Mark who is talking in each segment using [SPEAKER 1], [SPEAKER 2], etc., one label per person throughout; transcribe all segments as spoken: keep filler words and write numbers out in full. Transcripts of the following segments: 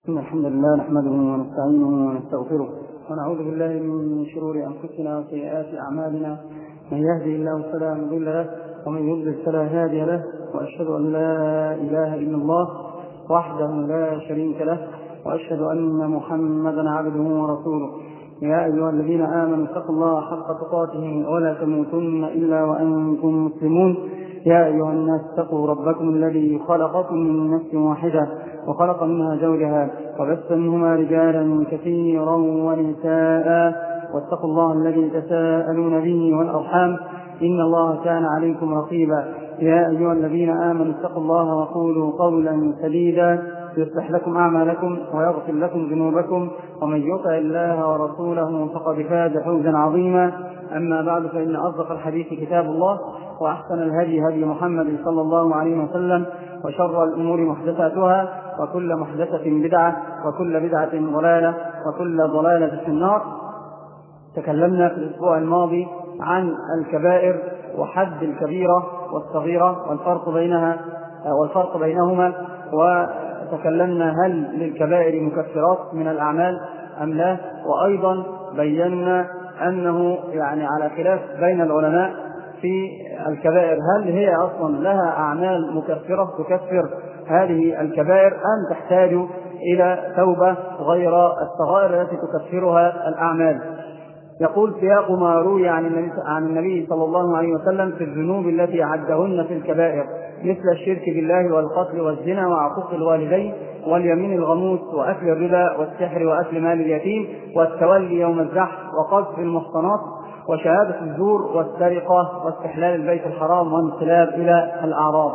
[SPEAKER 1] إن الحمد لله نحمده ونستعينه ونستغفره ونعوذ بالله من شرور أنفسنا وسيئات أعمالنا. من يهدي الله فلا مضل له ومن يضلل فلا هادي له، وأشهد أن لا إله إلا الله وحده لا شريك له، وأشهد أن محمدا عبده ورسوله. يا أيها الذين آمنوا اتقوا الله حق تقاته ولا تموتن إلا وأنتم مسلمون. يا أيها الناس اتقوا ربكم الذي خلقكم من نفس واحدة وخلق منها زوجها وبث منهما رجالا كثيرا ونساء، واتقوا الله الذي تساءلون به والأرحام إن الله كان عليكم رقيبا. يا أيها الذين آمنوا اتقوا الله وقولوا قولا سديدا يصلح لكم أعمالكم ويغفر لكم ذنوبكم، ومن يطع الله ورسوله فقد فاز فوزا عظيما. أما بعد، فإن أصدق الحديث كتاب الله، وأحسن الهدي هدي محمد صلى الله عليه وسلم، وشر الأمور محدثاتها، وكل محدثة بدعة، وكل بدعة ضلالة، وكل ضلالة في النار. تكلمنا في الأسبوع الماضي عن الكبائر وحد الكبيرة والصغيرة والفرق بينها والفرق بينهما، وتكلمنا هل للكبائر مكفرات من الأعمال أم لا، وأيضا بينا أنه يعني على خلاف بين العلماء في الكبائر، هل هي أصلا لها أعمال مكفرة تكفر هذه الكبائر أم تحتاج إلى توبة غير الصغائر التي تكفرها الأعمال. يقول سياق ما روي عن النبي صلى الله عليه وسلم في الذنوب التي عدهن في الكبائر، مثل الشرك بالله والقتل والزنا وعقوق الوالدين واليمين الغموس وأكل الربا والسحر وأكل مال اليتيم والتولي يوم الزحف وقذف المحصنات وشهادة الزور والسرقة واستحلال البيت الحرام وانقلاب إلى الأعراض.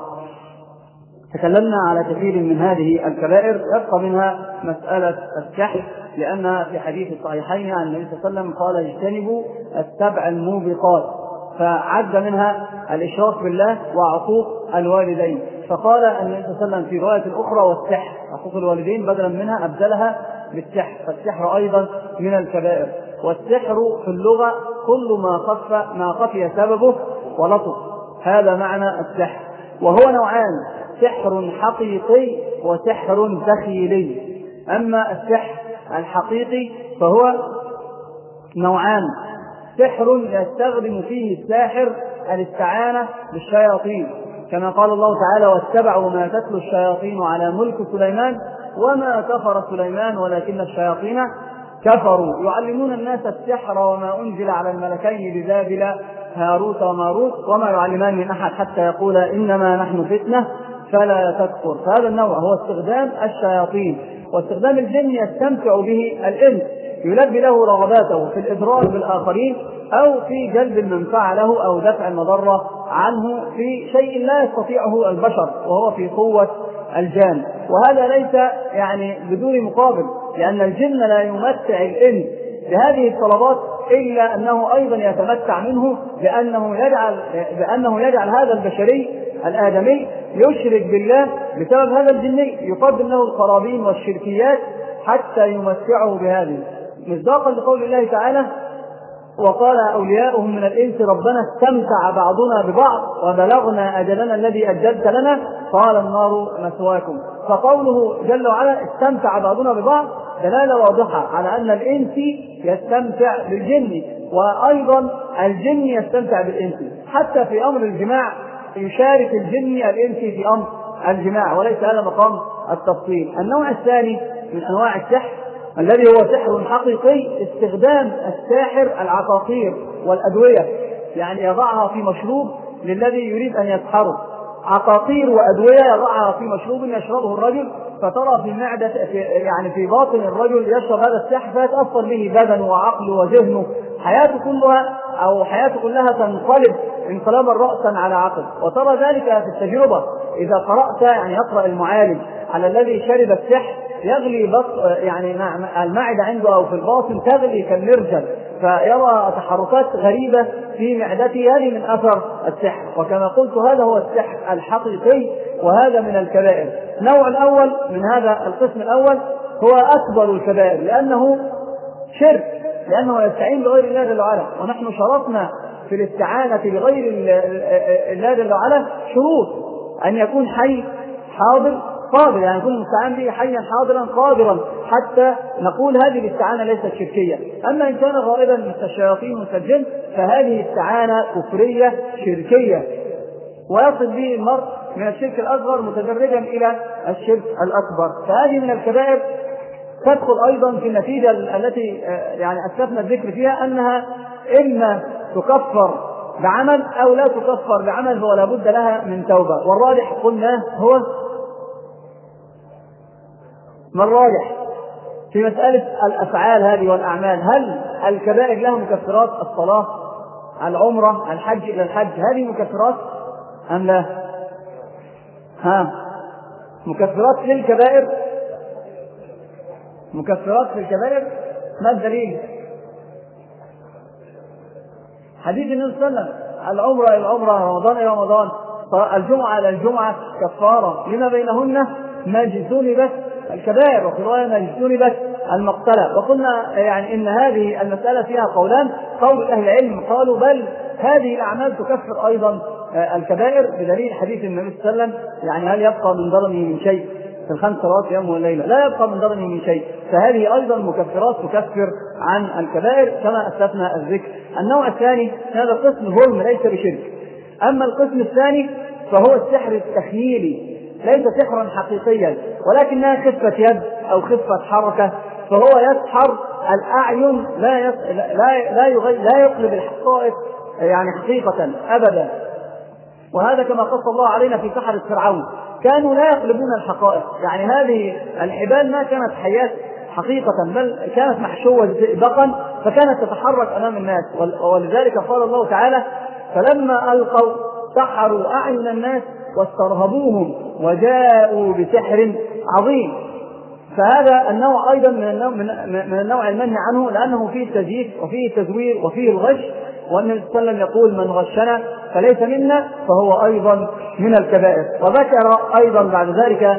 [SPEAKER 1] تكلمنا على كثير من هذه الكبائر، يبقى منها مسألة السحر، لأنها في حديث الصحيحين عن النبي صلى الله عليه وسلم قال اجتنبوا السبع الموبقات، فعد منها الإشراك بالله وعقوق الوالدين، فقال النبي صلى الله عليه وسلم في رواية الأخرى والسحر، عقوق الوالدين بدلا منها أبدلها بالسحر، فالسحر أيضا من الكبائر. والسحر في اللغة كل ما خف ما خفي سببه ولطف، هذا معنى السحر، وهو نوعان: سحر حقيقي وسحر تخيلي. أما السحر الحقيقي فهو نوعان: سحر يستخدم فيه الساحر الاستعانة بالشياطين، كما قال الله تعالى: واتبعوا ما تتلو الشياطين على ملك سليمان وما كفر سليمان ولكن الشياطين كفروا يعلمون الناس السحر وما أنزل على الملكين ببابل هاروت وماروت وما يعلمان من أحد حتى يقولا إنما نحن فتنة فلا تكفر. فهذا النوع هو استخدام الشياطين، واستخدام الجن يستمتع به الإنس، يلبي له رغباته في الإضرار بالآخرين أو في جلب المنفعة له أو دفع المضرة عنه في شيء لا يستطيعه البشر، وهو في قوة الجان. وهذا ليس يعني بدون مقابل، لأن الجن لا يمتع الإنس بهذه الطلبات إلا أنه أيضا يتمتع منه، بأنه يجعل, بأنه يجعل هذا البشري الآدمي يشرك بالله بسبب هذا الجني، يقدم له القرابين والشركيات حتى يمتعه بهذه، مصداقا لقول الله تعالى: وقال أولياؤهم من الإنس ربنا استمتع بعضنا ببعض وبلغنا أجلنا الذي أجلت لنا قال النار مثواكم. فقوله جل وعلا استمتع بعضنا ببعض دلالة واضحة على أن الإنس يستمتع بالجن، وأيضا الجن يستمتع بالإنس، حتى في أمر الجماع يشارك الجن الإنس في أمر الجماع، وليس هذا مقام التفصيل. النوع الثاني من أنواع السحر الذي هو سحر حقيقي، استخدام الساحر العقاقير والأدوية، يعني يضعها في مشروب للذي يريد أن يسحره، عقاقير وأدوية يضعها في مشروب يشربه الرجل، فترى في المعدة في يعني في باطن الرجل يشرب هذا السحر فيتأثر به بدنه وعقله وذهنه، حياته كلها أو حياته كلها تنقلب انقلابا رأسا على عقل. وترى ذلك في التجربة، إذا قرأت يعني يقرأ المعالج على الذي شرب السحر يغلي بط يعني المعدة عنده أو في الباطن تغلي كالمرجل، فيرى تحركات غريبة في معدته، هذه من أثر السحر. وكما قلت هذا هو السحر الحقيقي، وهذا من الكبائر. النوع الأول من هذا القسم الأول هو أكبر الكبائر، لأنه شرك، لأنه يستعين بغير الله جل وعلا، ونحن شرطنا في الاستعانة بغير الله جل وعلا شروط: أن يكون حي حاضر،
[SPEAKER 2] قادر، يعني يكون المستعان به حيا حاضرا قادرا حتى نقول هذه الاستعانة ليست شركية. أما إن كان غائبا مثل الشياطين مثل الجن فهذه استعانة كفرية شركية، ويصل به المرء من الشرك الأصغر متدرجا إلى الشرك الأكبر. فهذه من الكبائر تدخل أيضا في النتيجة التي يعني أسلفنا الذكر فيها، أنها إما تكفر بعمل أو لا تكفر بعمل، ولا بد لها من توبة. والراجح قلنا هو ما الراجح في مسألة الأفعال هذه والأعمال؟ هل الكبائر لها مكفرات؟ الصلاة، العمرة، الحج إلى الحج، هذه مكفرات أم لا؟ ها مكفرات للكبائر؟ مكفرات للكبائر. ما الدليل؟ حديث النبي صلى الله عليه وسلم: العمرة إلى العمرة، رمضان إلى رمضان، الجمعة إلى الجمعة كفارة لما بينهن ما اجتنبت الكبائر، وفي رواية ما اجتنبت المقتلة. وقلنا يعني إن هذه المسألة فيها قولان. قول أهل العلم قالوا بل هذه الأعمال تكفر أيضا الكبائر بدليل حديث النبي صلى الله عليه وسلم: يعني هل يبقى من ضرنه من شيء في الخمس صلوات يوم وليلة؟ لا يبقى من ضرنه من شيء. فهذه أيضا مكفرات تكفر عن الكبائر كما أسلفنا الذكر. النوع الثاني هذا قسم ظلم ليس بشرك. أما القسم الثاني فهو السحر التخييلي، ليس سحرا حقيقيا ولكنها خفة يد أو خفة حركة، فهو يسحر الأعين، لا يص... لا لا, يغي... لا يقلب الحقائق يعني حقيقة أبدا. وهذا كما قص الله علينا في سحرة فرعون، كانوا لا يقلبون الحقائق، يعني هذه الحبال ما كانت حيات حقيقة بل كانت محشوة زئبقا فكانت تتحرك أمام الناس. ولذلك قال الله تعالى: فلما ألقوا سحروا أعين الناس واسترهبوهم وجاءوا بسحر عظيم. فهذا النوع أيضا من النوع, من النوع المنهي عنه، لأنه فيه تزييف وفيه تزوير وفيه الغش. والنبي صلى الله عليه وسلم يقول: من غشنا فليس منا، فهو أيضا من الكبائر. وذكر أيضا بعد ذلك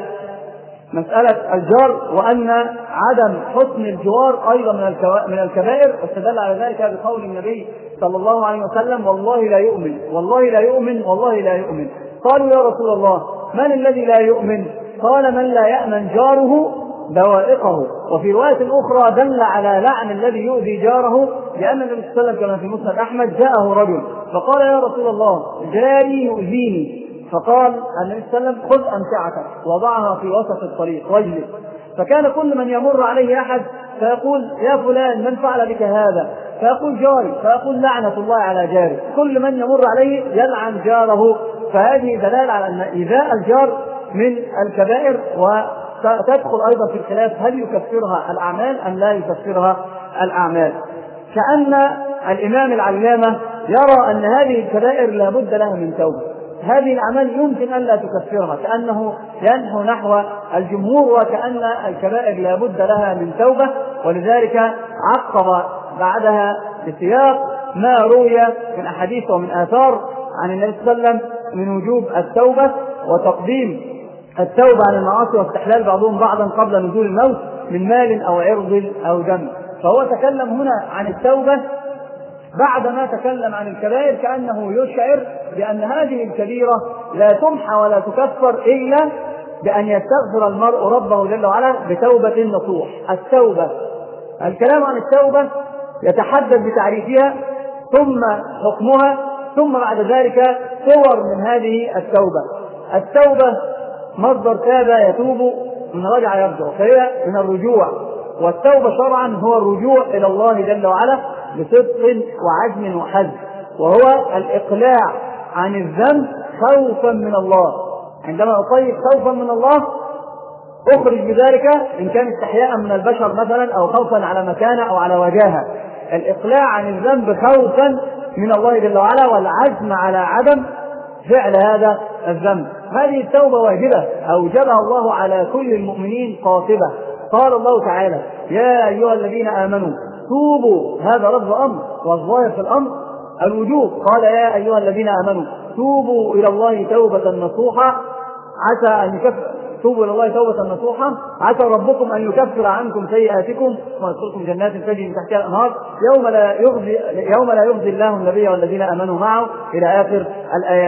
[SPEAKER 2] مسألة الجار، وأن عدم حسن الجوار أيضا من الكبائر، واستدل على ذلك بقول النبي صلى الله عليه وسلم: والله لا يؤمن، والله لا يؤمن، والله لا يؤمن. قالوا: يا رسول الله من الذي لا يؤمن؟ قال: من لا يأمن جاره بوائقه. وفي رواية أخرى دل على لعن الذي يؤذي جاره، لأن النبي صلى الله عليه وسلم كما في مسند أحمد جاءه رجل فقال: يا رسول الله جاري يؤذيني. فقال النبي صلى الله عليه وسلم: خذ أمتعتك وضعها في وسط الطريق واجلس. فكان كل من يمر عليه أحد فيقول: يا فلان من فعل بك هذا؟ فيقول: جاري. فيقول: لعنة الله على جاري. كل من يمر عليه يلعن جاره. فهذه دلالة على أن إيذاء الجار من الكبائر، وتدخل أيضا في الخلاف هل يكفرها الأعمال أم لا يكفرها الأعمال. كأن الإمام العلامة يرى أن هذه الكبائر لا بد لها من توبة، هذه الأعمال يمكن أن لا تكفرها، كأنه ينحو نحو الجمهور، وكأن الكبائر لا بد لها من توبة. ولذلك عقب بعدها بسياق ما روي من أحاديث ومن آثار عن النبي صلى الله عليه وسلم من وجوب التوبة وتقديم التوبة عن المعاصي واستحلال بعضهم بعضا قبل نزول الموت من مال أو عرض أو دم. فهو تكلم هنا عن التوبة بعدما تكلم عن الكبائر، كأنه يشعر بأن هذه الكبيرة لا تمحى ولا تكفر إلا بأن يستغفر المرء ربه جل وعلا بتوبة نصوح. التوبة، الكلام عن التوبة يتحدث بتعريفها ثم حكمها، ثم بعد ذلك صور من هذه التوبة. التوبة مصدر تاب يتوب، من رجع يرجع، فهي من الرجوع. والتوبة شرعا هو الرجوع إلى الله جل وعلا بصدق وعزم وحزم، وهو الإقلاع عن الذنب خوفا من الله. عندما أطيب خوفا من الله أخرج بذلك إن كان استحياء من البشر مثلا، أو خوفا على مكانة أو على وجاهة. الإقلاع عن الذنب خوفا من الله جل وعلا، والعزم على عدم فعل هذا الذنب. هذه التوبة واجبة أوجبها الله على كل المؤمنين قاطبة. قال الله تعالى: يا أيها الذين آمنوا توبوا، هذا رد أمر، والظاهر في الأمر الوجوب. قال: يا أيها الذين آمنوا توبوا إلى الله توبة نصوحا عسى أن يكفر توبوا إلى الله توبة نصوحا عسى ربكم أن يكفر عنكم سيئاتكم ويدخلكم جنات تجري من تحتها الأنهار يوم لا يخزي يوم لا يخزي الله النبي والذين آمنوا معه إلى آخر الآيات.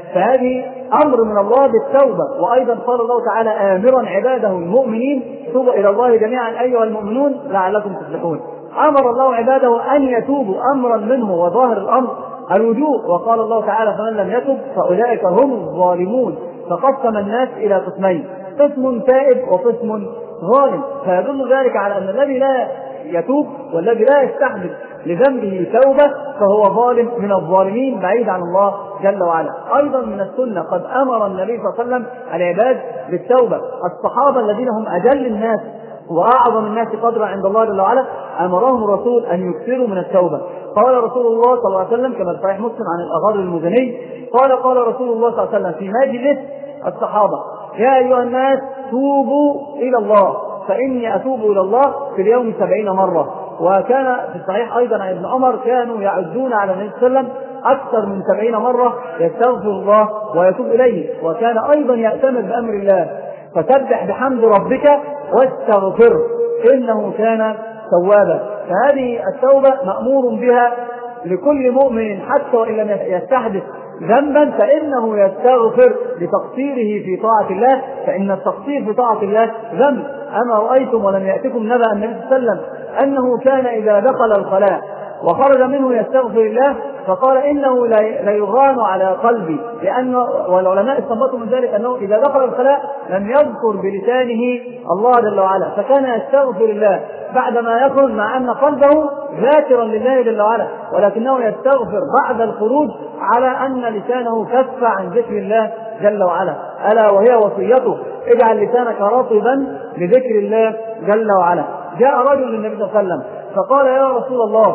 [SPEAKER 2] فهذه أمر من الله بالتوبة. وأيضا قال الله تعالى آمرا عباده المؤمنين توبوا إلى الله جميعا أيها المؤمنون لعلكم تفلحون. أمر الله عباده أن يتوبوا أمرا منه، وظاهر الأمر الوجوب. وقال الله تعالى فمن لم يتب فأولئك هم الظالمون. فقسم الناس إلى قسمين، قسم تائب وقسم ظالم. فيدل ذلك على أن الذي لا يتوب والذي لا يستحدث لذنبه توبة فهو ظالم من الظالمين بعيد عن الله جل وعلا. أيضا من السنة قد أمر النبي صلى الله عليه وسلم العباد بالتوبة. الصحابة الذين هم أجل الناس وأعظم الناس قدرا عند الله جل وعلا أمرهم الرسول أن يكثروا من التوبة. قال رسول الله صلى الله عليه وسلم كما في صحيح مسلم عن الأغر المزني قال قال رسول الله صلى الله عليه وسلم في مجلس الصحابة يا أيها الناس توبوا إلى الله فإني أتوب إلى الله في اليوم سبعين مرة. وكان في الصحيح أيضا عن ابن عمر كانوا يعدون على النبي صلى الله عليه وسلم أكثر من سبعين مرة يستغفر الله ويتوب إليه. وكان أيضا يأتمر بأمر الله فسبح بحمد ربك واستغفر إنه كان توابا. فهذه التوبة مأمور بها لكل مؤمن حتى وإن لم يستحدث ذنبا فإنه يستغفر لتقصيره في طاعة الله، فإن التقصير في طاعة الله ذنب. أما رأيتم ولم يأتكم نبأ النبي صلى الله عليه وسلم أنه كان إذا دخل الخلاء وخرج منه يستغفر الله فقال إنه لا يغان على قلبي، لأن والعلماء استنبطوا من ذلك أنه إذا دخل الخلاء لم يذكر بلسانه الله جل وعلا فكان يستغفر الله بعدما يخرج مع أن قلبه ذاكرا لله جل وعلا، ولكنه يستغفر بعد الخروج على أن لسانه كف عن ذكر الله جل وعلا. ألا وهي وصيته اجعل لسانك رطبا لذكر الله جل وعلا. جاء رجل للنبي صلى الله عليه وسلم فقال يا رسول الله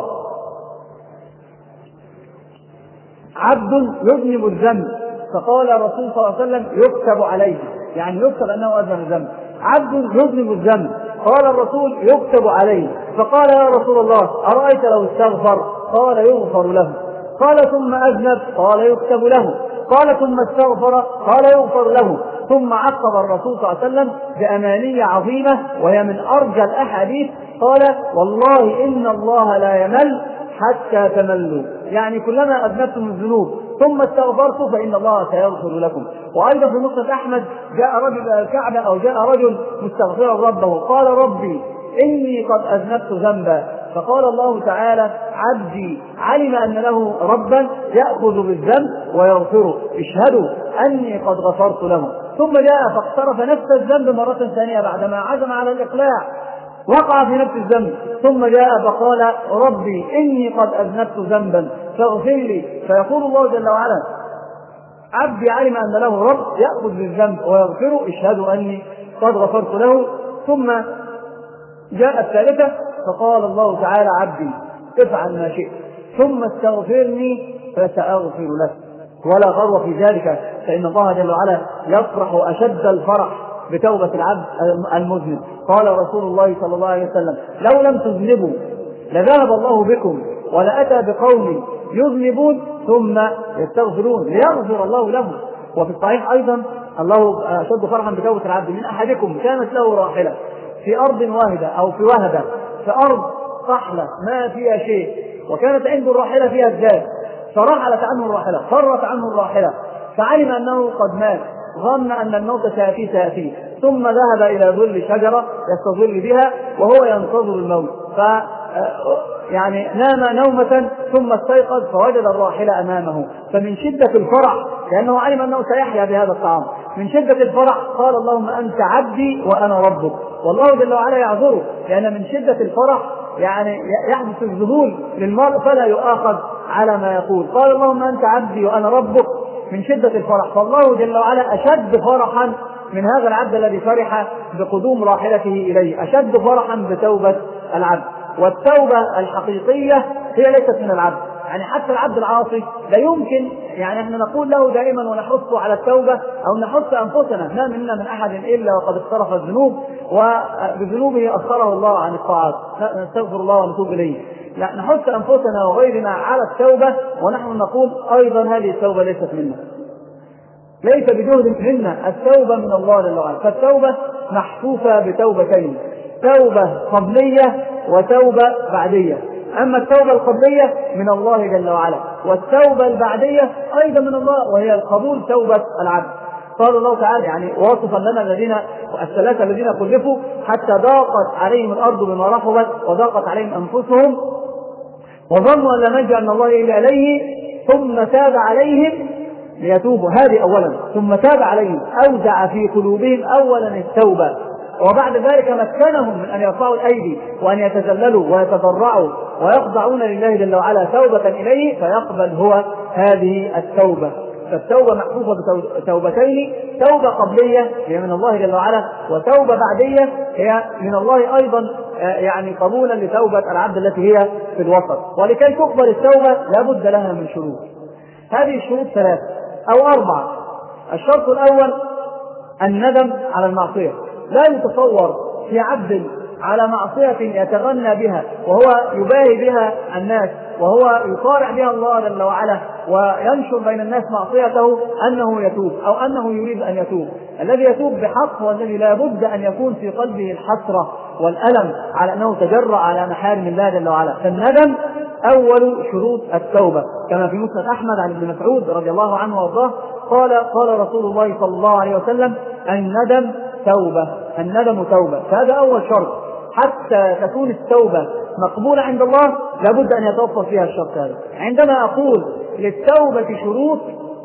[SPEAKER 2] عبد يذنب الذنب، فقال الرسول صلى الله عليه وسلم يكتب عليه، يعني يكتب أنه أذنب الذنب. عبد يذنب الذنب قال الرسول يكتب عليه، فقال يا رسول الله أرأيت لو استغفر؟ قال يغفر له. قال ثم أذنب؟ قال يكتب له. قال ثم استغفر؟ قال يغفر له. ثم عقب الرسول صلى الله عليه وسلم بأمانية عظيمة وهي من أرجى الأحاديث قال والله إن الله لا يمل حتى تملوا، يعني كلما أذنبتم الذنوب ثم استغفرتم فإن الله سيغفر لكم. وأيضا في مسند أحمد جاء رجل الكعبة أو جاء رجل مستغفرا ربه قال ربي إني قد أذنبت ذنبا، فقال الله تعالى عبدي علم أن له ربا يأخذ بالذنب ويغفره اشهدوا أني قد غفرت له. ثم جاء فاقترف نفس الذنب مرة ثانية بعدما عزم على الإقلاع وقع في نفس الذنب، ثم جاء فقال ربي إني قد أذنبت ذنبا فاغفر لي، فيقول الله جل وعلا عبدي علم أن له رب يأخذ بالذنب ويغفره اشهدوا أني قد غفرت له. ثم جاء الثالثة فقال الله تعالى عبدي افعل ما شئت ثم استغفرني فسأغفر لك. ولا غرو في ذلك فإن الله جل وعلا يفرح أشد الفرح بتوبة العبد المذنب. قال رسول الله صلى الله عليه وسلم لو لم تذنبوا لذهب الله بكم ولأتى بقوم يذنبون ثم يستغفرون ليغفر الله لهم. وفي الصحيح أيضا الله أشد فرحا بتوبة العبد من أحدكم كانت له راحلة في أرض واهدة أو في وهدة في أرض صحلة ما فيها شيء وكانت عنده الراحلة فيها الزاد فرحلت عنه الراحلة فرت عنه الراحلة فعلم أنه قد مات ظن أن الموت سيأتيه سيأتيه ثم ذهب إلى ظل شجرة يستظل بها وهو ينتظر الموت ف يعني نام نومة ثم استيقظ فوجد الراحلة أمامه فمن شدة الفرح لأنه علم أنه سيحيا بهذا الطعام من شدة الفرح قال اللهم أنت عبدي وأنا ربك. والله جل وعلا يعذره لأن من شدة الفرح يعني يحدث الذهول للمرء فلا يؤاخذ على ما يقول. قال اللهم أنت عبدي وأنا ربك من شدة الفرح. فالله جل وعلا أشد فرحا من هذا العبد الذي فرح بقدوم راحلته إليه أشد فرحا بتوبة العبد. والتوبة الحقيقية هي ليست من العبد، يعني حتى العبد العاصي لا يمكن يعني احنا نقول له دائما ونحثه على التوبة أو نحث أنفسنا ما منا من أحد إلا وقد اقترف الذنوب وبذنوبه أخره الله عن الطاعات نستغفر الله ونتوب إليه. لا نحث أنفسنا وغيرنا على التوبة ونحن نقول أيضا هذه التوبة ليست منا ليس بجهد منا التوبة من الله جل وعلا. فالتوبة محفوفة بتوبتين توبة قبلية وتوبة بعدية. أما التوبة القبلية من الله جل وعلا والتوبة البعدية أيضا من الله، وهي القبول توبة العبد. قال الله تعالى يعني واصفا لنا الذين الثلاثة الذين كلفوا حتى ضاقت عليهم الأرض بما رحبت وضاقت عليهم أنفسهم وظنوا أن لا ملجأ من الله إلا إليه ثم تاب عليهم ليتوبوا. هذه أولا. ثم تاب عليهم أودع في قلوبهم أولا التوبة، وبعد ذلك مكنهم من أن يرفعوا الأيدي وأن يتذللوا ويتضرعوا ويخضعون لله جل وعلا توبة إليه فيقبل هو هذه التوبة. فالتوبة محفوفة بتوبتين، توبة قبلية هي من الله جل وعلا، وتوبة بعدية هي من الله أيضا يعني قبولا لتوبة العبد التي هي في الوسط. ولكي تقبل التوبة لابد لها من شروط. هذه الشروط ثلاثة أو أربعة. الشرط الأول الندم على المعصية. لا يتصور في عبد على معصية يتغنى بها وهو يباهي بها الناس وهو يصارع بها الله جل وعلا وينشر بين الناس معصيته أنه يتوب أو أنه يريد أن يتوب. الذي يتوب بحق هو الذي لا بد أن يكون في قلبه الحسرة والألم على أنه تجرأ على محارم الله جل وعلا. فالندم أول شروط التوبة، كما في مسند أحمد عن ابن مسعود رضي الله عنه وارضاه قال قال رسول الله صلى الله عليه وسلم الندم توبة، الندم توبة. فهذا أول شرط. حتى تكون التوبة مقبولة عند الله لابد أن يتوفر فيها الشرط هذا. عندما أقول للتوبة شروط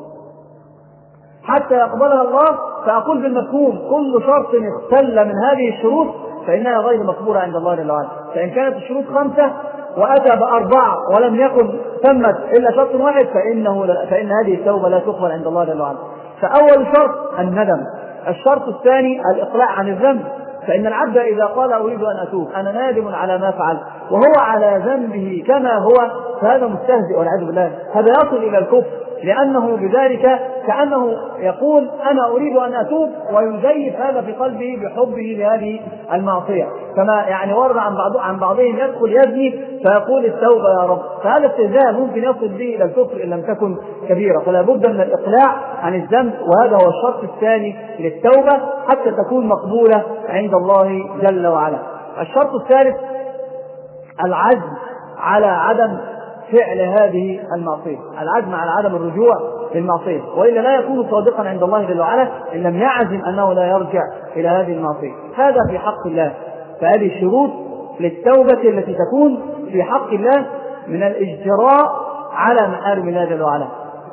[SPEAKER 2] حتى يقبلها الله فأقول بالمفهوم كل شرط اختل من هذه الشروط فإنها غير مقبولة عند الله جل وعلا. فإن كانت الشروط خمسة وأتى بأربعة ولم يكن ثمت إلا شرط واحد فإنه فإن هذه التوبة لا تقبل عند الله جل وعلا. فأول شرط الندم. الشرط الثاني الإقلاع عن الذنب. فإن العبد إذا قال أريد أن أتوب أنا نادم على ما فعل وهو على ذنبه كما هو فهذا مستهزئ والعياذ بالله. هذا يصل إلى الكفر لأنه بذلك كأنه يقول أنا أريد أن أتوب ويزيف هذا في قلبه بحبه لهذه المعصية. كما يعني ورد عن بعض عن بعضهم يدخل يبني فيقول التوبة يا رب. فهذا استهزاء ممكن يصل به إلى الكفر إن لم تكن كبيرة. فلا بد من الإقلاع عن الذنب وهذا هو الشرط الثاني للتوبة حتى تكون مقبولة عند الله جل وعلا. الشرط الثالث العزم على عدم فعل هذه المعصية، العزم على عدم الرجوع للمعصية، وإلا لا يكون صادقا عند الله جل وعلا إن لم يعزم أنه لا يرجع إلى هذه المعصية. هذا في حق الله. فهذه الشروط للتوبة التي تكون في حق الله من الإجراء على محارم الله جل وعلا.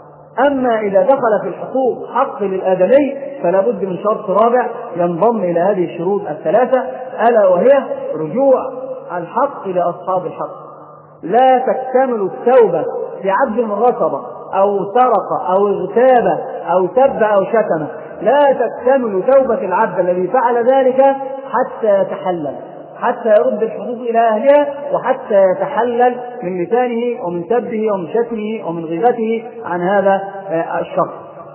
[SPEAKER 2] أما إذا دخل في الحقوق حق للآدمي فلا بد من شرط رابع ينضم إلى هذه الشروط الثلاثة ألا وهي رجوع الحق إلى أصحاب الحق. لا تكتمل التوبة في عبد من رصد أو سرق أو اغتاب أو سب أو شتم، لا تكتمل توبة العبد الذي فعل ذلك حتى يتحلل، حتى يرد الحقوق إلى أهلها وحتى يتحلل من لسانه ومن سبه ومن شتمه ومن غيبته عن هذا الشخص.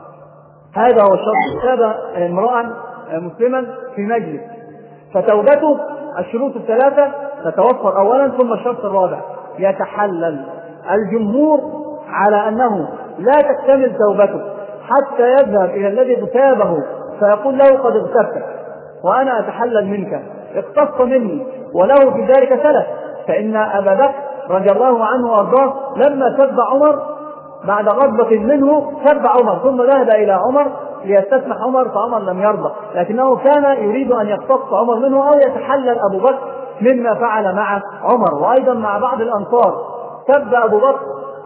[SPEAKER 2] هذا هو الشخص ساب امرأ مسلما في مجلس فتوبته الشروط الثلاثة تتوفر أولا. ثم الشرط الرابع يتحلل. الجمهور على أنه لا تكتمل توبته حتى يذهب إلى الذي اغتابه فيقول له قد اغتبتك وأنا أتحلل منك اقتص مني، وله في ذلك سلف. فإن أبا بكر رضي الله عنه وأرضاه لما سب عمر بعد غضبة منه سب عمر ثم ذهب إلى عمر ليستسمح عمر فعمر لم يرضى، لكنه كان يريد أن يقتص عمر منه أو يتحلل أبو بكر مما فعل مع عمر. وأيضا مع بعض الأنصار سب أبو بكر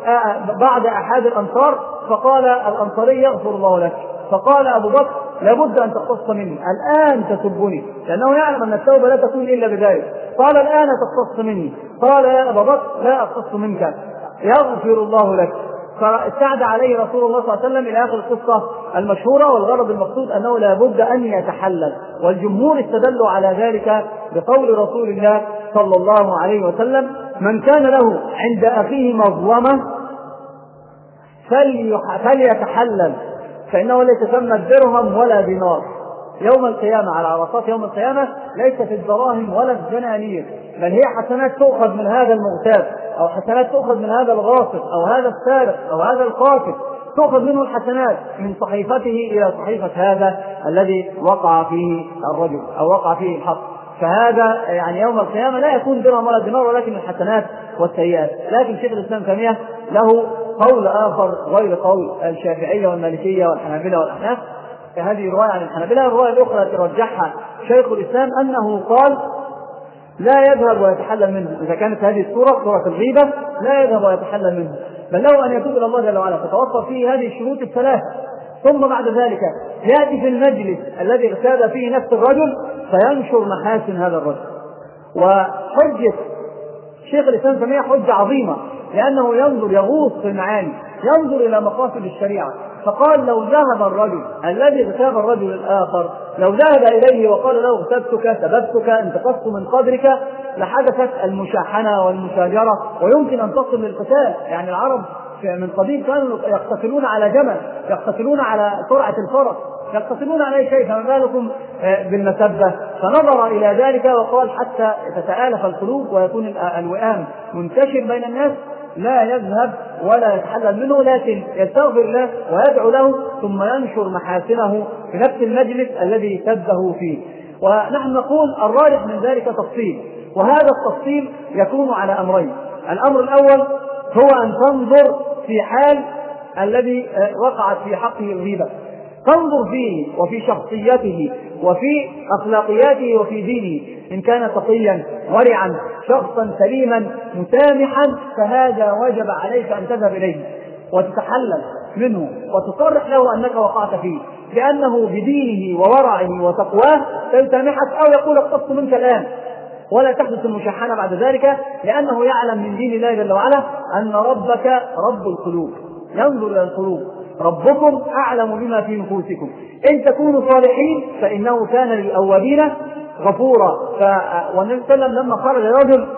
[SPEAKER 2] بعد أحد الأنصار فقال الأنصاري يغفر الله لك، فقال أبو بكر لابد أن تقتص مني الآن تسبني، لأنه يعلم أن التوبة لا تكون إلا بذلك. قال الآن تقتص مني، قال يا أبا بكر لا أقتص منك يغفر الله لك. فاستعد عليه رسول الله صلى الله عليه وسلم إلى آخر القصة المشهورة. والغرض المقصود أنه لا بد أن يتحلل. والجمهور استدلوا على ذلك بقول رسول الله صلى الله عليه وسلم من كان له عند أخيه مظلمة فليتحلل فإنه ليس ثم الدرهم ولا دينار يوم القيامة. على عرصات يوم القيامة ليست الدراهم ولا الدنانير، بل هي حسنات تؤخذ من هذا المغتاب أو حسنات تؤخذ من هذا الغاصب أو هذا السارق أو هذا القاتل، تؤخذ منه الحسنات من صحيفته إلى صحيفة هذا الذي وقع فيه الرجل أو وقع فيه الحق. فهذا يعني يوم القيامة لا يكون درهم ولا دينار ولكن الحسنات والسيئات. لكن شيخ الإسلام تيمية له قول آخر غير قول الشافعية والمالكية والحنابلة والأحناف، هذه رواية عن الحنابلة. الرواية الأخرى التي رجحها شيخ الإسلام أنه قال لا يذهب ويتحلل منه، إذا كانت هذه السورة سورة الغيبة لا يذهب ويتحلل منه، بل له أن يتوب إلى الله جل وعلا فتوفر فيه هذه الشروط الثلاثة، ثم بعد ذلك يأتي في المجلس الذي اغتاب فيه نفس الرجل فينشر محاسن هذا الرجل. وحجة شيخ الإسلام سميها حجة عظيمة، لأنه ينظر يغوص في المعاني، ينظر إلى مقاصد الشريعة. فقال لو ذهب الرجل الذي اغتاب الرجل الآخر، لو ذهب إليه وقال له اغتبتك سببتك انتقصت من قدرك، لحدثت المشاحنة والمشاجرة ويمكن أن تصل للقتال. يعني العرب من قديم كانوا يقتتلون على جمل، يقتتلون على سرعة الفرس، يقتتلون على أي شيء، فما بالكم بالمسبة. فنظر إلى ذلك وقال حتى تتآلف القلوب ويكون الوئام منتشر بين الناس لا يذهب ولا يتحلل منه، لكن يستغفر الله ويدعو له ثم ينشر محاسنه في نفس المجلس الذي سبه فيه. ونحن نقول الراجح من ذلك تفصيل، وهذا التفصيل يكون على أمرين. الأمر الأول هو أن تنظر في حال الذي وقعت في حقه الغيبة، تنظر فيه وفي شخصيته وفي أخلاقياته وفي دينه، إن كان تقيا ورعا شخصا سليما مسامحا فهذا وجب عليك أن تذهب إليه وتتحلل منه وتصرح له أنك وقعت فيه، لأنه بدينه وورعه وتقواه سيسامحك أو يقول اقتصت منك الآن، ولا تحدث المشاحنة بعد ذلك، لأنه يعلم من دين الله جل وعلا أن ربك رب القلوب، ينظر إلى القلوب. ربكم أعلم بما في نفوسكم إن تكونوا صالحين فإنه كان للأولين غفورا. والنبي صلى الله عليه وسلم لما خرج رجل،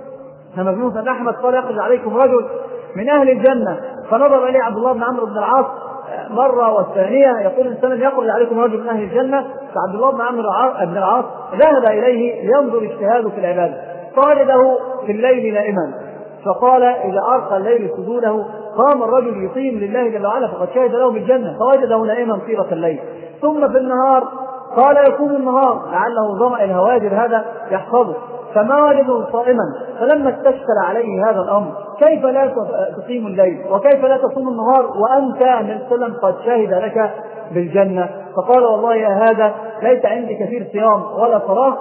[SPEAKER 2] لما ابن مسعود أحمد قال يخرج عليكم رجل من أهل الجنة، فنظر إليه عبد الله بن عمرو بن العاص مرة والثانية يقول الإنسان يخرج عليكم رجل من أهل الجنة، فعبد الله بن عمرو بن العاص ذهب إليه لينظر اجتهاده في العبادة فوجده في الليل نائما، فقال إذا أرقى الليل سجوده قام الرجل يقيم لله جل وعلا فقد شهد له بالجنة، فوجده نائما طيلة الليل. ثم في النهار قال يكون النهار لعله ظمأ الهواجر هذا يحفظه، فما وجده صائما. فلما استشكل عليه هذا الأمر كيف لا تقيم الليل وكيف لا تصوم النهار وأنت النبي صلى الله عليه وسلم قد شهد لك بالجنة؟ فقال والله يا هذا ليس عندي كثير صيام ولا صلاة،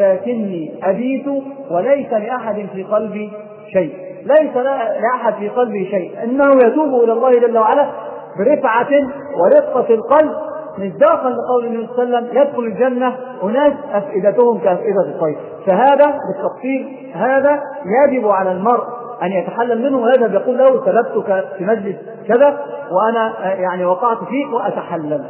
[SPEAKER 2] ولكني أبيت وليس لأحد في قلبي شيء، ليس لأحد في قلبي شيء، إنه يتوب إلى الله جل وعلا برفعة ورقة القلب مصداقا لقول النبي صلى الله عليه وسلم يدخل الجنة أناس أفئدتهم كأفئدة الطير. فهذا بالتفصيل هذا يجب على المرء أن يتحلل منه ويذهب يقول له سببتك في مجلس كذا وأنا يعني وقعت فيك وأتحلل،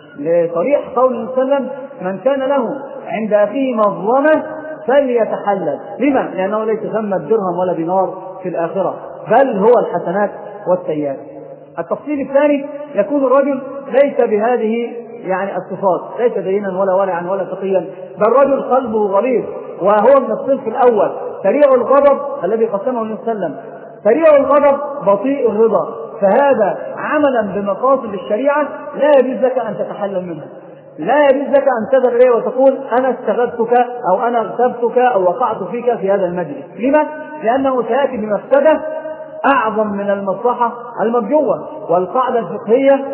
[SPEAKER 2] لصريح قول النبي صلى الله عليه وسلم من كان له عند أخيه مظلمة فليتحلل. لما؟ لأنه ليس ثم درهم ولا دينار في الآخرة، بل هو الحسنات والسيئات. التفصيل الثاني يكون الرجل ليس بهذه يعني الصفات، ليس دينا ولا ورعا ولا تقيا، بل رجل قلبه غليظ، وهو من الصنف الأول سريع الغضب الذي قسمه النبي صلى الله عليه وسلم، سريع الغضب بطيء الرضا، فهذا عملا بمقاصد الشريعة لا يجوز لك أن تتحلل منه، لا يجوز لك أن تذهب إليه وتقول أنا استغثتك أو أنا اغتبتك أو وقعت فيك في هذا المجلس. لما؟ لأنه سيأتي بمفسدة أعظم من المصلحة المرجوة، والقاعدة الفقهية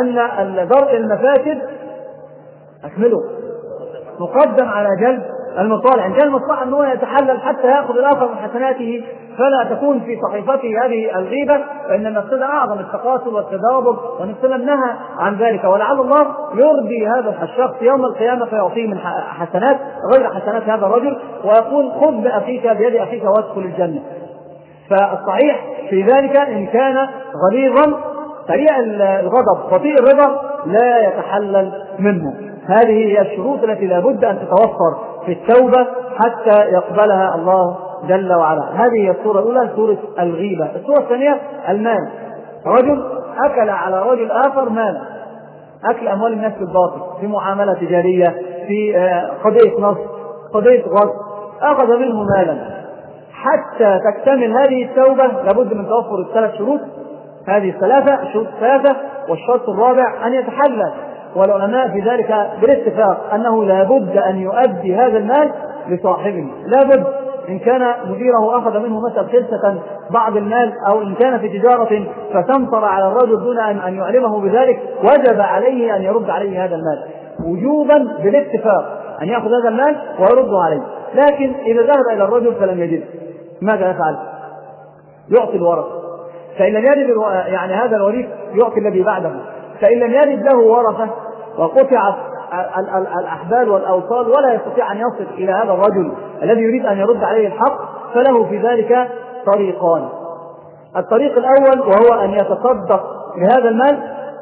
[SPEAKER 2] أن درء المفاسد أكمله مقدم على جلب المصالح. إن كان المصلحة أنه يتحلل حتى يأخذ الآخر من حسناته فلا تكون في صحيفته هذه الغيبة، فإن المفسدة أعظم التقاتل والتدابر، ونسلم نهى عن ذلك، ولعل الله يرضي هذا الشخص يوم القيامة فيعطيه من حسنات غير حسنات هذا الرجل ويقول خذ بأخيك بيد أخيك وادخل الجنة. فالصحيح في ذلك إن كان غليظا سريع الغضب بطيء الرضا لا يتحلل منه. هذه هي الشروط التي لا بد أن تتوفر في التوبة حتى يقبلها الله جل وعلا. هذه هي الصورة الأولى، صورة الغيبة. الصورة الثانية المال، رجل أكل على رجل آخر مالا، أكل أموال الناس بالباطل في معاملة تجارية، في قضية نصب، قضية غصب، أخذ منه مالا. حتى تكتمل هذه التوبة لابد من توفر الثلاث شروط، هذه الثلاثة الشروط الثلاثة، والشرط الرابع أن يتحلل. والعلماء في ذلك بالاتفاق أنه لابد أن يؤدي هذا المال لصاحبه، لابد إن كان مديره أخذ منه مثلا خلسة بعض المال، أو إن كان في تجارة فسمطر على الرجل دون أن يعلمه بذلك، وجب عليه أن يرد عليه هذا المال وجوبا بالاتفاق، أن يأخذ هذا المال ويرده عليه. لكن إذا ذهب إلى الرجل فلم يجد، ماذا يفعل؟ يعطي الورث. فإن لم يجد يعني هذا الوريث يعطي الذي بعده. فإن لم يجد له ورثة وقطعت الأحبال والأوصال ولا يستطيع أن يصل إلى هذا الرجل الذي يريد أن يرد عليه الحق، فله في ذلك طريقان. الطريق الأول وهو أن يتصدق بهذا المال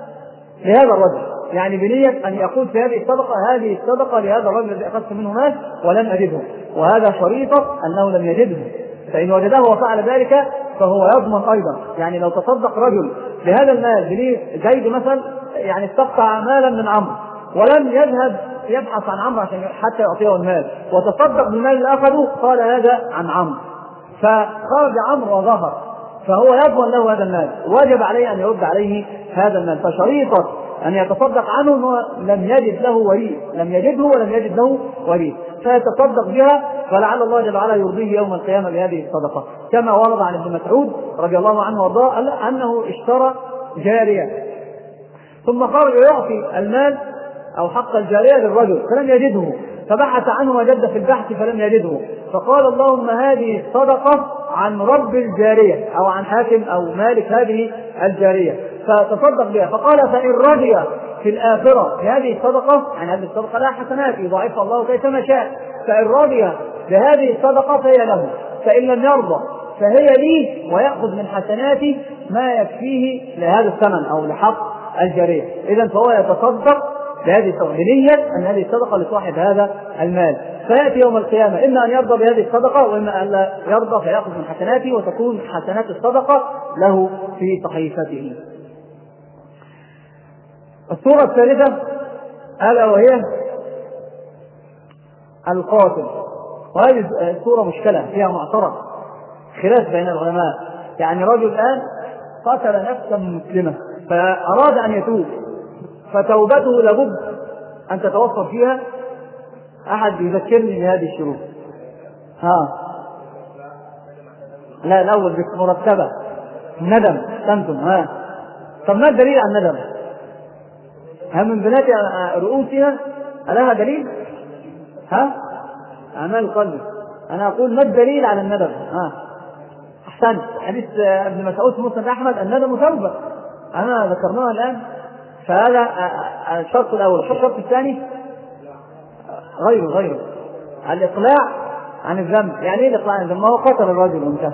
[SPEAKER 2] لهذا الرجل، يعني بنية أن يقول في هذه الصدقة هذه الصدقة لهذا الرجل الذي أخذت منه مال ولم أجده، وهذا شريطة أنه لم يجده. فإن وجده وفعل ذلك فهو يضمن أيضا. يعني لو تصدق رجل بهذا المال بنية زيد مثلا يعني استقطع مالا من عمرو ولم يذهب يبحث عن عمرو عشان حتى يعطيه المال، وتصدق بالمال اللي أخذه قال هذا عن عمرو، فخرج عمرو وظهر، فهو يضمن له هذا المال، وجب عليه أن يرد عليه هذا المال. فشريطة أن يتصدق عنه أنه لم يجد له وريث، لم يجده ولم يجد له وريث، فيتصدق بها فلعل الله جل وعلا يرضيه يوم القيامة بهذه الصدقة. كما ورد عن ابن مسعود رضي الله عنه وارضاه أنه اشترى جارية ثم خرج يعطي المال أو حق الجارية للرجل فلم يجده، فبحث عنه وجد في البحث فلم يجده، فقال اللهم هذه الصدقة عن رب الجارية أو عن حاكم أو مالك هذه الجارية، فتصدق بها. فقال فإن رضي في الآخرة بهذه الصدقة، يعني هذه الصدقة لها حسنات يضاعفها الله كيفما شاء، فإن رضي بهذه الصدقة فهي له، فإن لم يرضى فهي لي ويأخذ من حسناتي ما يكفيه لهذا الثمن أو لحق الجارية. إذن فهو يتصدق بهذه الصدقة بنية أن هذه الصدقة لصاحب هذا المال، فيأتي يوم القيامة إما أن يرضى بهذه الصدقة وإما أن لا يرضى فيأخذ من حسناته وتكون حسنات الصدقة له في صحيفته. الصورة الثالثة ألا وهي القاتل، وهذه الصورة مشكلة فيها معترض خلاف بين العلماء. يعني رجل الآن قتل نفسا مسلمة فأراد أن يتوب، فتوبته لابد أن تتوفر فيها أحد يذكرني بهذه الشروط. ها لا الأول بس مرتبة ندم تنتم. ها طب ما الدليل على الندم؟ هم من بنات رؤوسها لها دليل؟ ها أعمال القلب. أنا أقول ما الدليل على الندم؟ ها أحسن حديث ابن مسعود في مسند أحمد الندم توبة، أنا ذكرناها الآن. فهذا الشرط الأول. الشرط الثاني غيره غيره الإقلاع عن الذنب. يعني إيه الإقلاع عن الذنب؟ ما هو قتل الرجل وانتهى.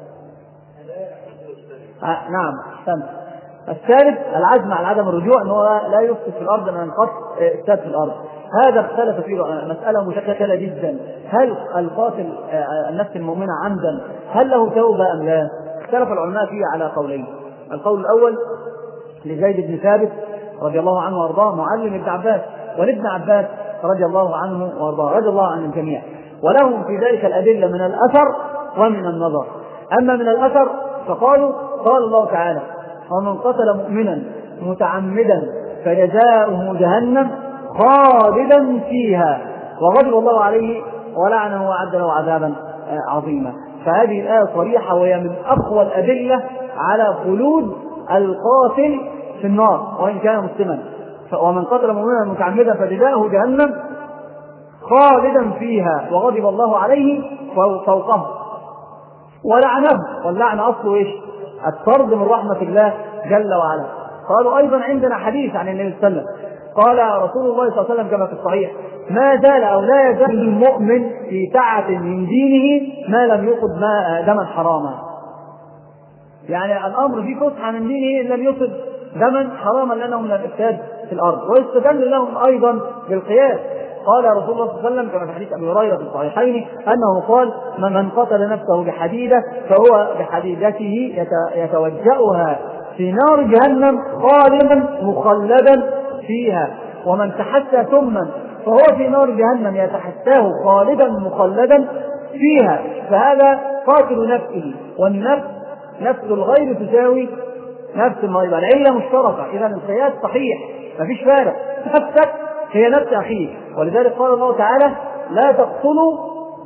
[SPEAKER 2] آه نعم أحسنت. الثالث العزم على عدم الرجوع، أنه لا يفسد في الأرض من القتل إفساد في الأرض. هذا اختلف فيه مسألة مشكلة جدا. هل القاتل النفس المؤمنة عمدا هل له توبة أم لا؟ اختلف العلماء فيه على قولين. القول الأول لزيد بن ثابت رضي الله عنه وارضاه معلم ابن عباس، ولابن عباس رضي الله عنه وارضاه رضي الله عن الجميع، ولهم في ذلك الأدلة من الأثر ومن النظر. أما من الأثر فقالوا قال الله تعالى ومن قتل مؤمنا متعمدا فجزاؤه جهنم خالدا فيها وغضب الله عليه ولعنه وأعد له عذابا عظيما. فهذه الآية صريحة وهي من أقوى الأدلة على خلود القاتل في النار وإن كان مسلما. ومن قتل مؤمنا متعمدا فجزاؤه جهنم خالدا فيها وغضب الله عليه فوقه ولعنه، واللعن أصله إيش؟ الطرد من رحمة الله جل وعلا. قالوا أيضا عندنا حديث عن النبي صلى الله عليه وسلم قال رسول الله صلى الله عليه وسلم كما في الصحيح ما زال أو لا يزال المؤمن في سعة من دينه ما لم يقض ما دما حراما. يعني الأمر في فسحة من دينه إن لم يقض دما حراما لأنه من الإفساد في الأرض. ويستدل لهم أيضا بالقياس. قال رسول الله صلى الله عليه وسلم كما في حديث أبي هريرة في الصحيحين أنه قال من قتل نفسه بحديدة فهو بحديدته يتوجأها في نار جهنم خالدا مخلدا فيها، ومن تحسى ثما فهو في نار جهنم يتحساه خالدا مخلدا فيها. فهذا قاتل نفسه، والنفس نفس الغير تساوي نفس الغير، العلة مشتركة. إذا القياس صحيح مفيش فارق، نفسك هي نفس أخيك. ولذلك قال الله تعالى لا تقتلوا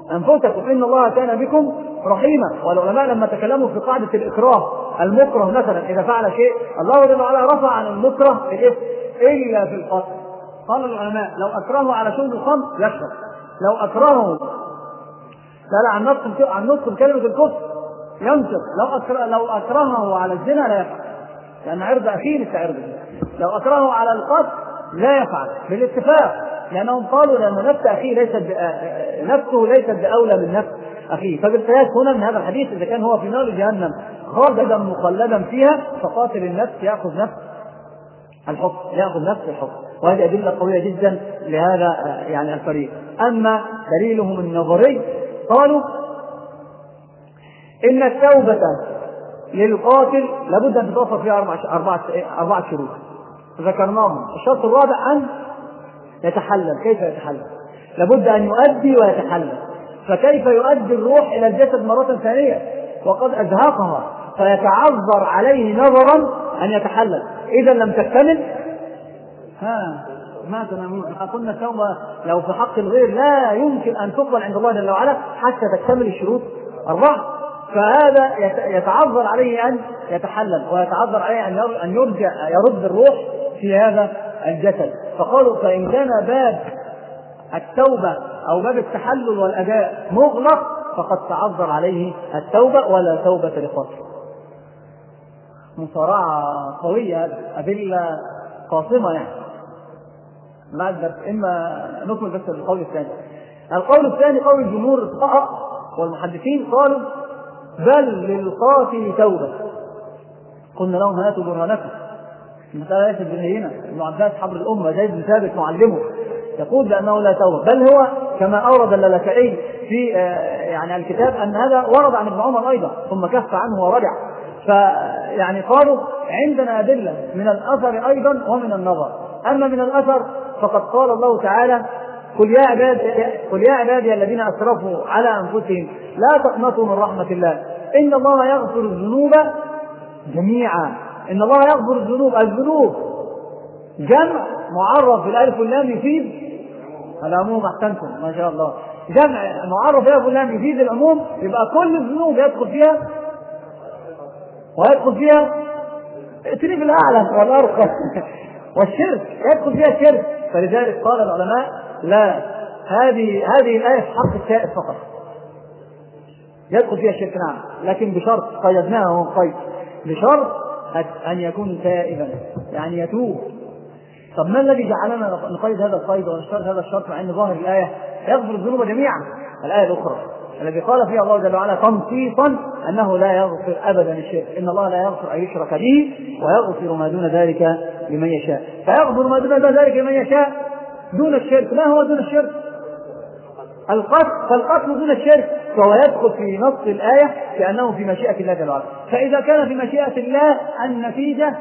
[SPEAKER 2] أنفسكم إن الله كان بكم رحيما. والعلماء لما تكلموا في قاعدة الإكراه، المكره مثلا إذا فعل شيء الله جل وعلا رفع عن المكره الإثم إلا في القتل. قال العلماء لو أكرهه على شرب الخمر يشرب، لو أكرهه لا عن نطق عن نطق كلمة الكفر ينطق، لو أكره لو أكرهه على الزنا لا يفعل، لأن عرض أخيه ليس عرضه. لو أكرهه على القتل لا يفعل بالاتفاق، لأنهم قالوا لأن نفس أخيه ليست نفسه ليست بأولى من نفس أخيه. فبالقياس هنا من هذا الحديث إذا كان هو في نار جهنم خالدا مخلدا فيها فقاتل النفس يأخذ نفس الحكم، يأخذ نفس الحكم. وهذه أدلة قوية جدا لهذا يعني الفريق. أما دليلهم النظري قالوا إن التوبة للقاتل لابد أن تتوفر فيها أربعة أربعة أربعة شروط ذكرناهم. الشرط الرابع أن يتحلل. كيف يتحلل؟ لابد أن يؤدي ويتحلل. فكيف يؤدي الروح إلى الجسد مرة ثانية وقد أزهقها فيتعذر عليه نظرا أن يتحلل؟ إذا لم تكتمل ها ما تنامون. قلنا التوبة لو في حق الغير لا يمكن أن تقبل عند الله جل وعلا حتى تكتمل الشروط أربعة. فهذا يتعذر عليه أن يتحلل ويتعذر عليه أن يرجع يرد الروح في هذا الجسد. فقالوا فإن كان باب التوبة أو باب التحلل والأداء مغلق فقد تعذر عليه التوبة ولا توبة لقاتل. مصارعة قوية، أدلة قاصمة يعني. بعد إما نكمل بس القول الثاني. القول الثاني قول الجمهور الفقهاء والمحدثين قالوا بل للقاتل توبة. قلنا لهم هاتوا برهانكم. المسألة ليست بهينة. ابن عباس حبر الأمة زيد بن ثابت معلمه يقول بأنه لا توبة، بل هو كما أورد اللالكائي في يعني الكتاب أن هذا ورد عن ابن عمر أيضا ثم كف عنه ورجع. فيعني قالوا عندنا أدلة من الأثر أيضا ومن النظر. أما من الأثر فقد قال الله تعالى قل يا عبادي قل يا عبادي الذين أسرفوا على أنفسهم لا تقنطوا من رحمة الله إن الله يغفر الذنوب جميعا. إن الله يغفر الذنوب، الذنوب جمع معرف بالألف واللام يفيد العموم. أحسنتم ما شاء الله. جمع معرف بالألف واللام يفيد العموم، يبقى كل الذنوب يدخل فيها ويدخل فيها التريف الأعلى والأرقى والشرك يدخل فيها الشرك. فلذلك قال العلماء لا، هذه هذه الآية في حق التائب فقط يدخل فيها الشرك نعم، لكن بشرط قيدناه هو قيد بشرط أن يكون تائبا يعني يتوب. طب ما الذي جعلنا نقيد هذا القيد ونشترط هذا الشرط مع أن ظاهر الآية يغفر الذنوب جميعا؟ الآية الأخرى الذي قال فيها الله جل وعلا تنصيصا أنه لا يغفر أبدا الشرك، إن الله لا يغفر أن يشرك به ويغفر ما دون ذلك لمن يشاء. فيغفر ما دون ذلك لمن يشاء دون الشرك. ما هو دون الشرك؟ القتل. فالقتل دون الشرك فهو يدخل في نص الآية كأنه في مشيئة الله جل وعلا. فإذا كان في مشيئة الله النتيجة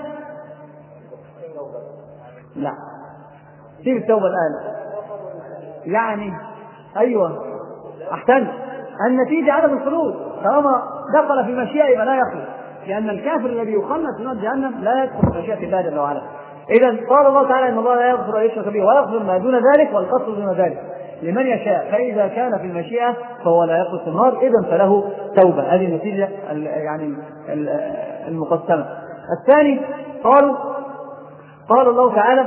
[SPEAKER 2] لا سيب التوبة الآن يعني أيوة أحسن النتيجة عدم الخلود. طالما دخل في مشيئة يبقى لا يخلد، لأن الكافر الذي يخلد في نار جهنم لا يدخل في مشيئة الله جل وعلا. إذا قال الله تعالى إن الله لا يغفر أن يشرك به ويغفر ما دون ذلك والقتل دون ذلك لمن يشاء. فإذا كان في المشيئة فهو لا يخلد في النار، إذا فله توبة. هذه النتيجة يعني المقسمة. الثاني قال قال الله تعالى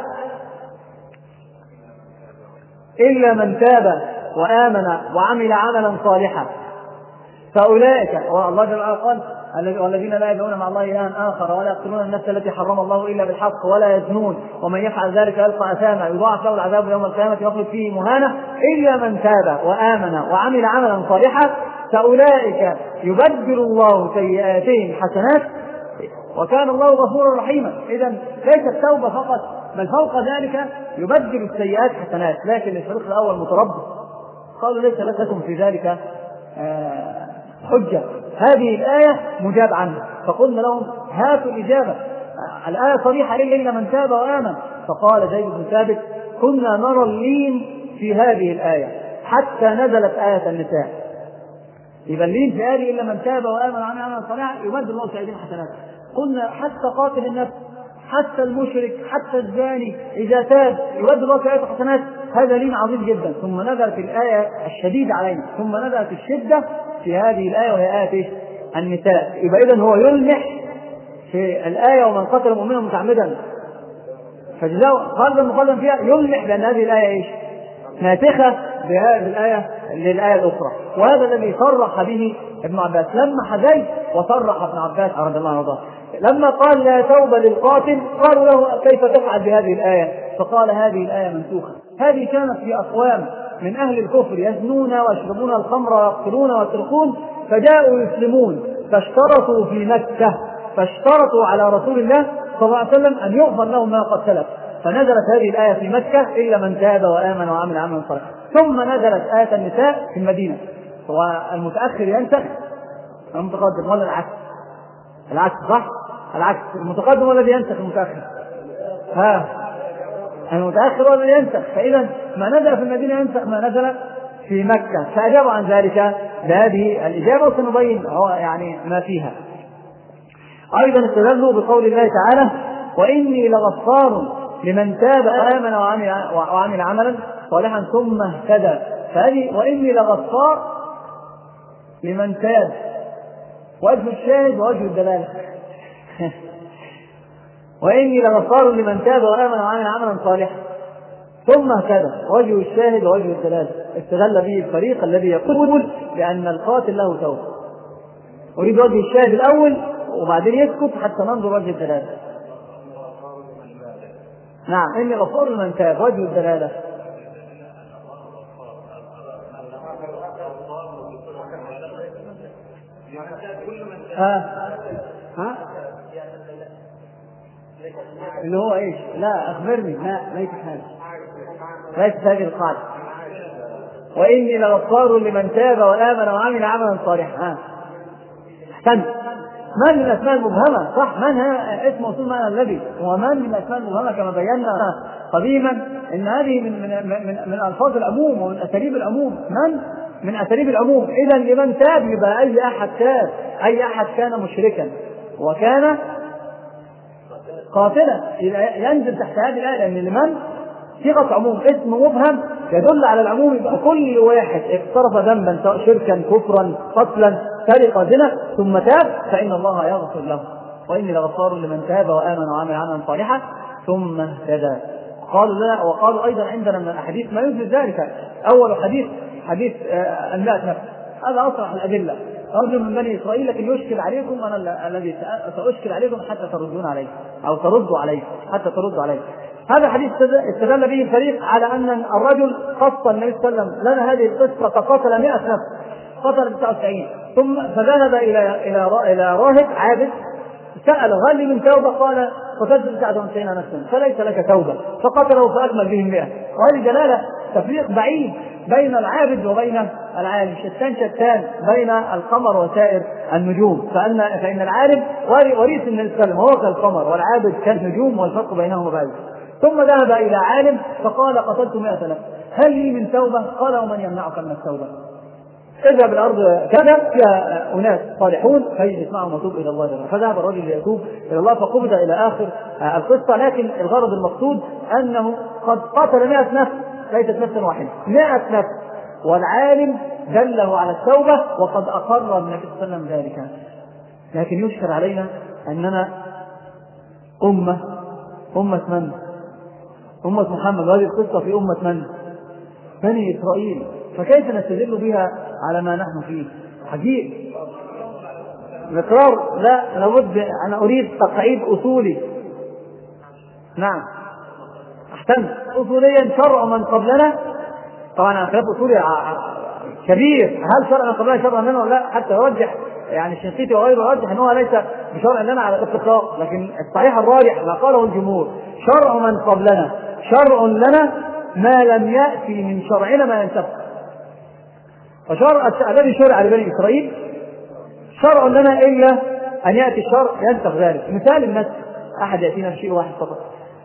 [SPEAKER 2] إلا من تاب وآمن وعمل عملا صالحا فأولئك. والله جل وعلا قال والذين لا يدعون مع الله إلها آخر ولا يقتلون النفس التي حرم الله إلا بالحق ولا يزنون ومن يفعل ذلك يلقى أثاما يضاعف له العذاب يوم القيامة يخلد فيه مهانة إلا من تاب وآمن وعمل عملا صالحا فأولئك يبدل الله سيئاتهم حسنات وكان الله غفورا رحيما. إذا ليس التوبة فقط بل فوق ذلك يبدل السيئات حسنات. لكن الفريق الأول متربص قالوا ليس لكم في ذلك آه حجة. هذه الآية مجاب عنها فقلنا لهم هاتوا الإجابة. الآية صريحة إلا من تاب وآمن. فقال زيد بن ثابت كنا نرى اللين في هذه الآية حتى نزلت آية النساء. يبقى اللين في هذه إلا من تاب وآمن وعمل عملا صالحا يبدل الله سيئاتهم حسنات. قلنا حتى قاتل النفس حتى المشرك حتى الزاني إذا تاب يبدل الله سيئاته حسنات. هذا لين عظيم جدا. ثم نزلت الآية الشديدة علينا، ثم نزلت الشدة في هذه الآية وهي آية النساء. يبقى إذن هو يلمح في الآية ومن قتل مؤمنا متعمدا فجزاؤه خالدا مخلدا فيها، يلمح بأن هذه الآية إيش؟ ناسخة بهذه الآية للآية الأخرى. وهذا الذي صرح به ابن عباس لما حدث، وصرح ابن عباس رضي الله عنه لما قال لا توبة للقاتل، قالوا له كيف تفعل بهذه الآية؟ فقال هذه الآية منسوخة. هذه كانت في أقوام من أهل الكفر يزنون ويشربون الخمر ويقتلون ويسرقون، فجاءوا يسلمون فاشترطوا في مكة، فاشترطوا على رسول الله صلى الله عليه وسلم أن يغفر لهم ما قد سلف، فنزلت هذه الآية في مكة إلا من تاب وآمن وعمل عملا صالحا. ثم نزلت آية النساء في المدينة. والمتأخر ينسخ المتقدم ولا العكس؟ العكس صح؟ العكس، المتقدم الذي ينسخ المتأخر. ها المتأخر الذي ينسخ. فإذا ما نزل في المدينة ينسخ ما نزل في مكة. فأجاب عن ذلك بهذه الإجابة، وسنبين هو يعني ما فيها. أيضا استدلوا بقول الله تعالى وإني لغفار لمن تاب وآمن وعمل, وعمل عملا صالحا ثم اهتدى. فهذه وإني لغفار لمن تاب، وجه الشاهد ووجه الدلالة وإني لغفار لمن تاب وآمن وعمل عملا صالحا ثم اهتدى، وجه الشاهد ووجه الدلالة. استدل به الفريق الذي يقول بأن القاتل له توبة. أريد وجه الشاهد الأول وبعدين يسكت حتى ننظر وجه الدلالة. نعم إني غفار لمن تاب، وجه الدلالة ها ها اللي هو ايش؟ لا اخبرني. لا ليس هذا، ليس هذه القاعدة. واني لغفار لمن تاب وآمن وعمل عملا صالحا. ها احسنت. من من الاسماء المبهمة صح؟ من هذا اسم موصول معنى الذي، ومن من الاسماء المبهمة كما بينا قديما ان هذه من من من, من الفاظ العموم ومن اساليب العموم. من من اساليب العموم. اذا لمن تاب يبقى اي احد تاب، اي احد كان مشركا وكان قاتلا ينزل تحت هذه الآية، لأن لمن صيغة عموم اسم مبهم يدل على العموم. يبقى كل واحد اقترف ذنبا سواء شركا كفرا قتلا سرقة زنا ثم تاب فإن الله يغفر له. وإني لغفار لمن تاب وآمن وعمل عملا صالحا ثم اهتدى. قالوا لا، وقالوا أيضا عندنا من الأحاديث ما يثبت ذلك. أول حديث حديث المئة نفس، هذا أصرح الأدلة. رجل من بني إسرائيل لكن يشكل عليكم، أنا الذي سأشكل عليكم حتى تردون عليه أو تردوا عليه حتى تردوا عليه. هذا حديث استدل به الفريق على أن الرجل قص النبي صلى الله عليه وسلم لنا هذه القصة فقتل مئة نفس، قتل تسعة وتسعين، ثم فذهب إلى إلى إلى راهب عابد سأل هل لي من توبة؟ قال قتلت تسعة وتسعين نفسا فليس لك توبة، فقتله فأكمل به المئة. وهذه دلالة تفريق بعيد بين العابد وبين العالم، شتان شتان بين القمر وسائر النجوم. فأن فإن العالم وريث النبي صلى الله عليه وسلم هو كالقمر والعابد كالنجوم والفرق بينهما بعيد. ثم ذهب إلى عالم فقال قتلت مئة نفس هل لي من توبة؟ قال ومن يمنعك من التوبة؟ اذهب الأرض كذا فيها أناس صالحون فيجلس معهم وتوب إلى الله جل. فذهب الرجل ليتوب إلى الله فقبض إلى آخر القصة. لكن الغرض المقصود أنه قد قتل مئة نفس، ليست نفسا واحدة، مئة نفس، والعالم دله على التوبة وقد أقر النبي صلى الله عليه وسلم ذلك. لكن يشكر علينا أننا أمة أمة من؟ أمة محمد. وهذه القصة في أمة من؟ بني إسرائيل. فكيف نستدل بها على ما نحن فيه؟ عجيب. الإقرار لا، لابد. أنا أريد تقعيد أصولي. نعم أحسن. أصوليا شرع من قبلنا، طبعا خلاف أصولي كبير، هل شرع من قبلنا شرع منه ولا لا؟ حتى يرجح يعني الشنقيطي وغيره يرجح أنه ليس بشرع لنا على الاتفاق، لكن الصحيح الراجح ما قاله الجمهور شرع من قبلنا شرع لنا ما لم يأتي من شرعنا ما ينسخ. فشرع الذي شرع لبني إسرائيل شرع لنا إلا أن يأتي الشرع ينسخ ذلك. مثال النسخ أحد يأتينا بشيء واحد فقط.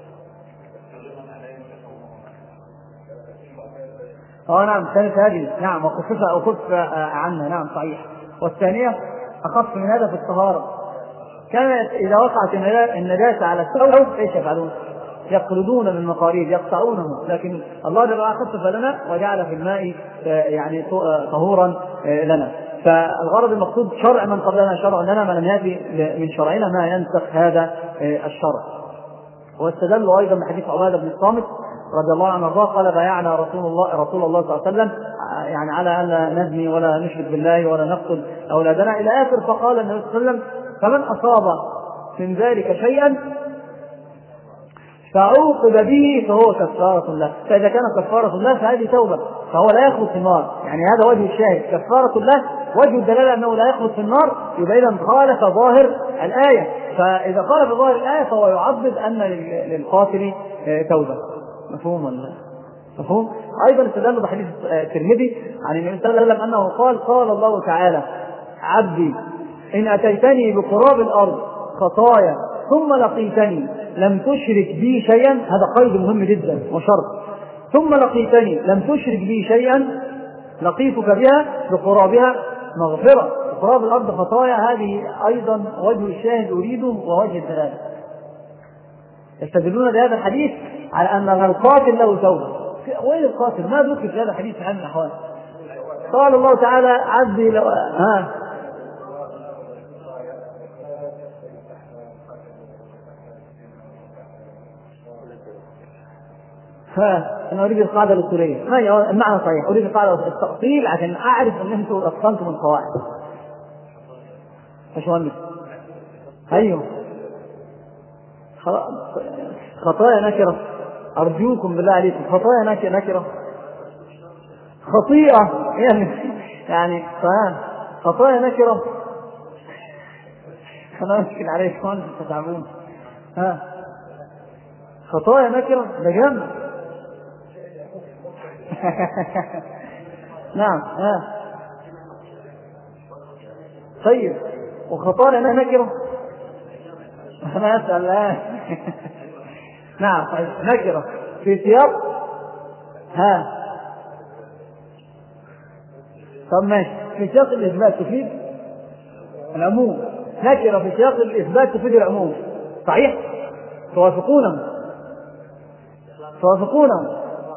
[SPEAKER 2] اه نعم كانت هذه نعم وخففها أو خف عنها. نعم صحيح. والثانية أخف من هذا في الطهارة. كانت إذا وقعت النجاسة على الثوب ايش يفعلون؟ يقردون من مقاريد يقطعونه، لكن الله جل وعلا خفف لنا وجعل في الماء يعني طهورا لنا. فالغرض المقصود شرع من قبلنا شرع لنا، ما لم يأتي من شرعنا ما ينسخ هذا الشرع. واستدلوا أيضا بحديث عبادة بن الصامت رضي الله عنه وارضاه قال بايعنا رسول الله رسول الله صلى الله عليه وسلم يعني على أن لا نزني ولا نشرك بالله ولا نقتل أولادنا إلى آخر. فقال النبي صلى الله عليه وسلم فمن أصاب من ذلك شيئا فعوقب به فهو كفارة له. فإذا كان كفارة له فهذه توبة، فهو لا يخلد في النار. يعني هذا وجه الشاهد، كفارة له وجه الدلالة أنه لا يخلد في النار، يبقى إذا خالف ظاهر الآية. فإذا خالف ظاهر الآية فهو يعضد أن للقاتل توبة. مفهوم ولا مفهوم؟ أيضا استدلوا بحديث الترمذي عن النبي صلى الله عليه وسلم أنه قال قال الله تعالى عبدي إن أتيتني بقراب الأرض خطايا ثم لقيتني لم تشرك بي شيئا، هذا قيد مهم جدا وشرط، ثم لقيتني لم تشرك بي شيئا لقيتك بها بقرابها مغفرة. قراب الأرض خطايا، هذه أيضا وجه الشاهد أريده ووجه الدلالة. يستدلون بهذا الحديث على أن القاتل له توبة. وين القاتل؟ ما ذكر في هذا الحديث في حال من الأحوال. قال الله تعالى عبدي لو ها فأنا أريد القاعدة الأصولية، ما هي المعنى صحيح، أريد القاعدة التأصيل عشان أعرف أن أنتم أتقنتم القواعد. إيش مهندس؟ أيوه خطايا نكرة، أرجوكم بالله عليكم خطايا نكرة نكرة خطيئة يعني يعني خطايا نكرة. أنا أشكل عليكم أنتم تتعبون. ها خطايا نكرة ده جنب. نعم ها طيب وخطايا نكرة أنا أسأل الآن. نعم طيب نكرة في سياق ها طب ماشي في سياق الإثبات تفيد العموم، نكرة في سياق الإثبات تفيد العموم، صحيح؟ توافقونه توافقونه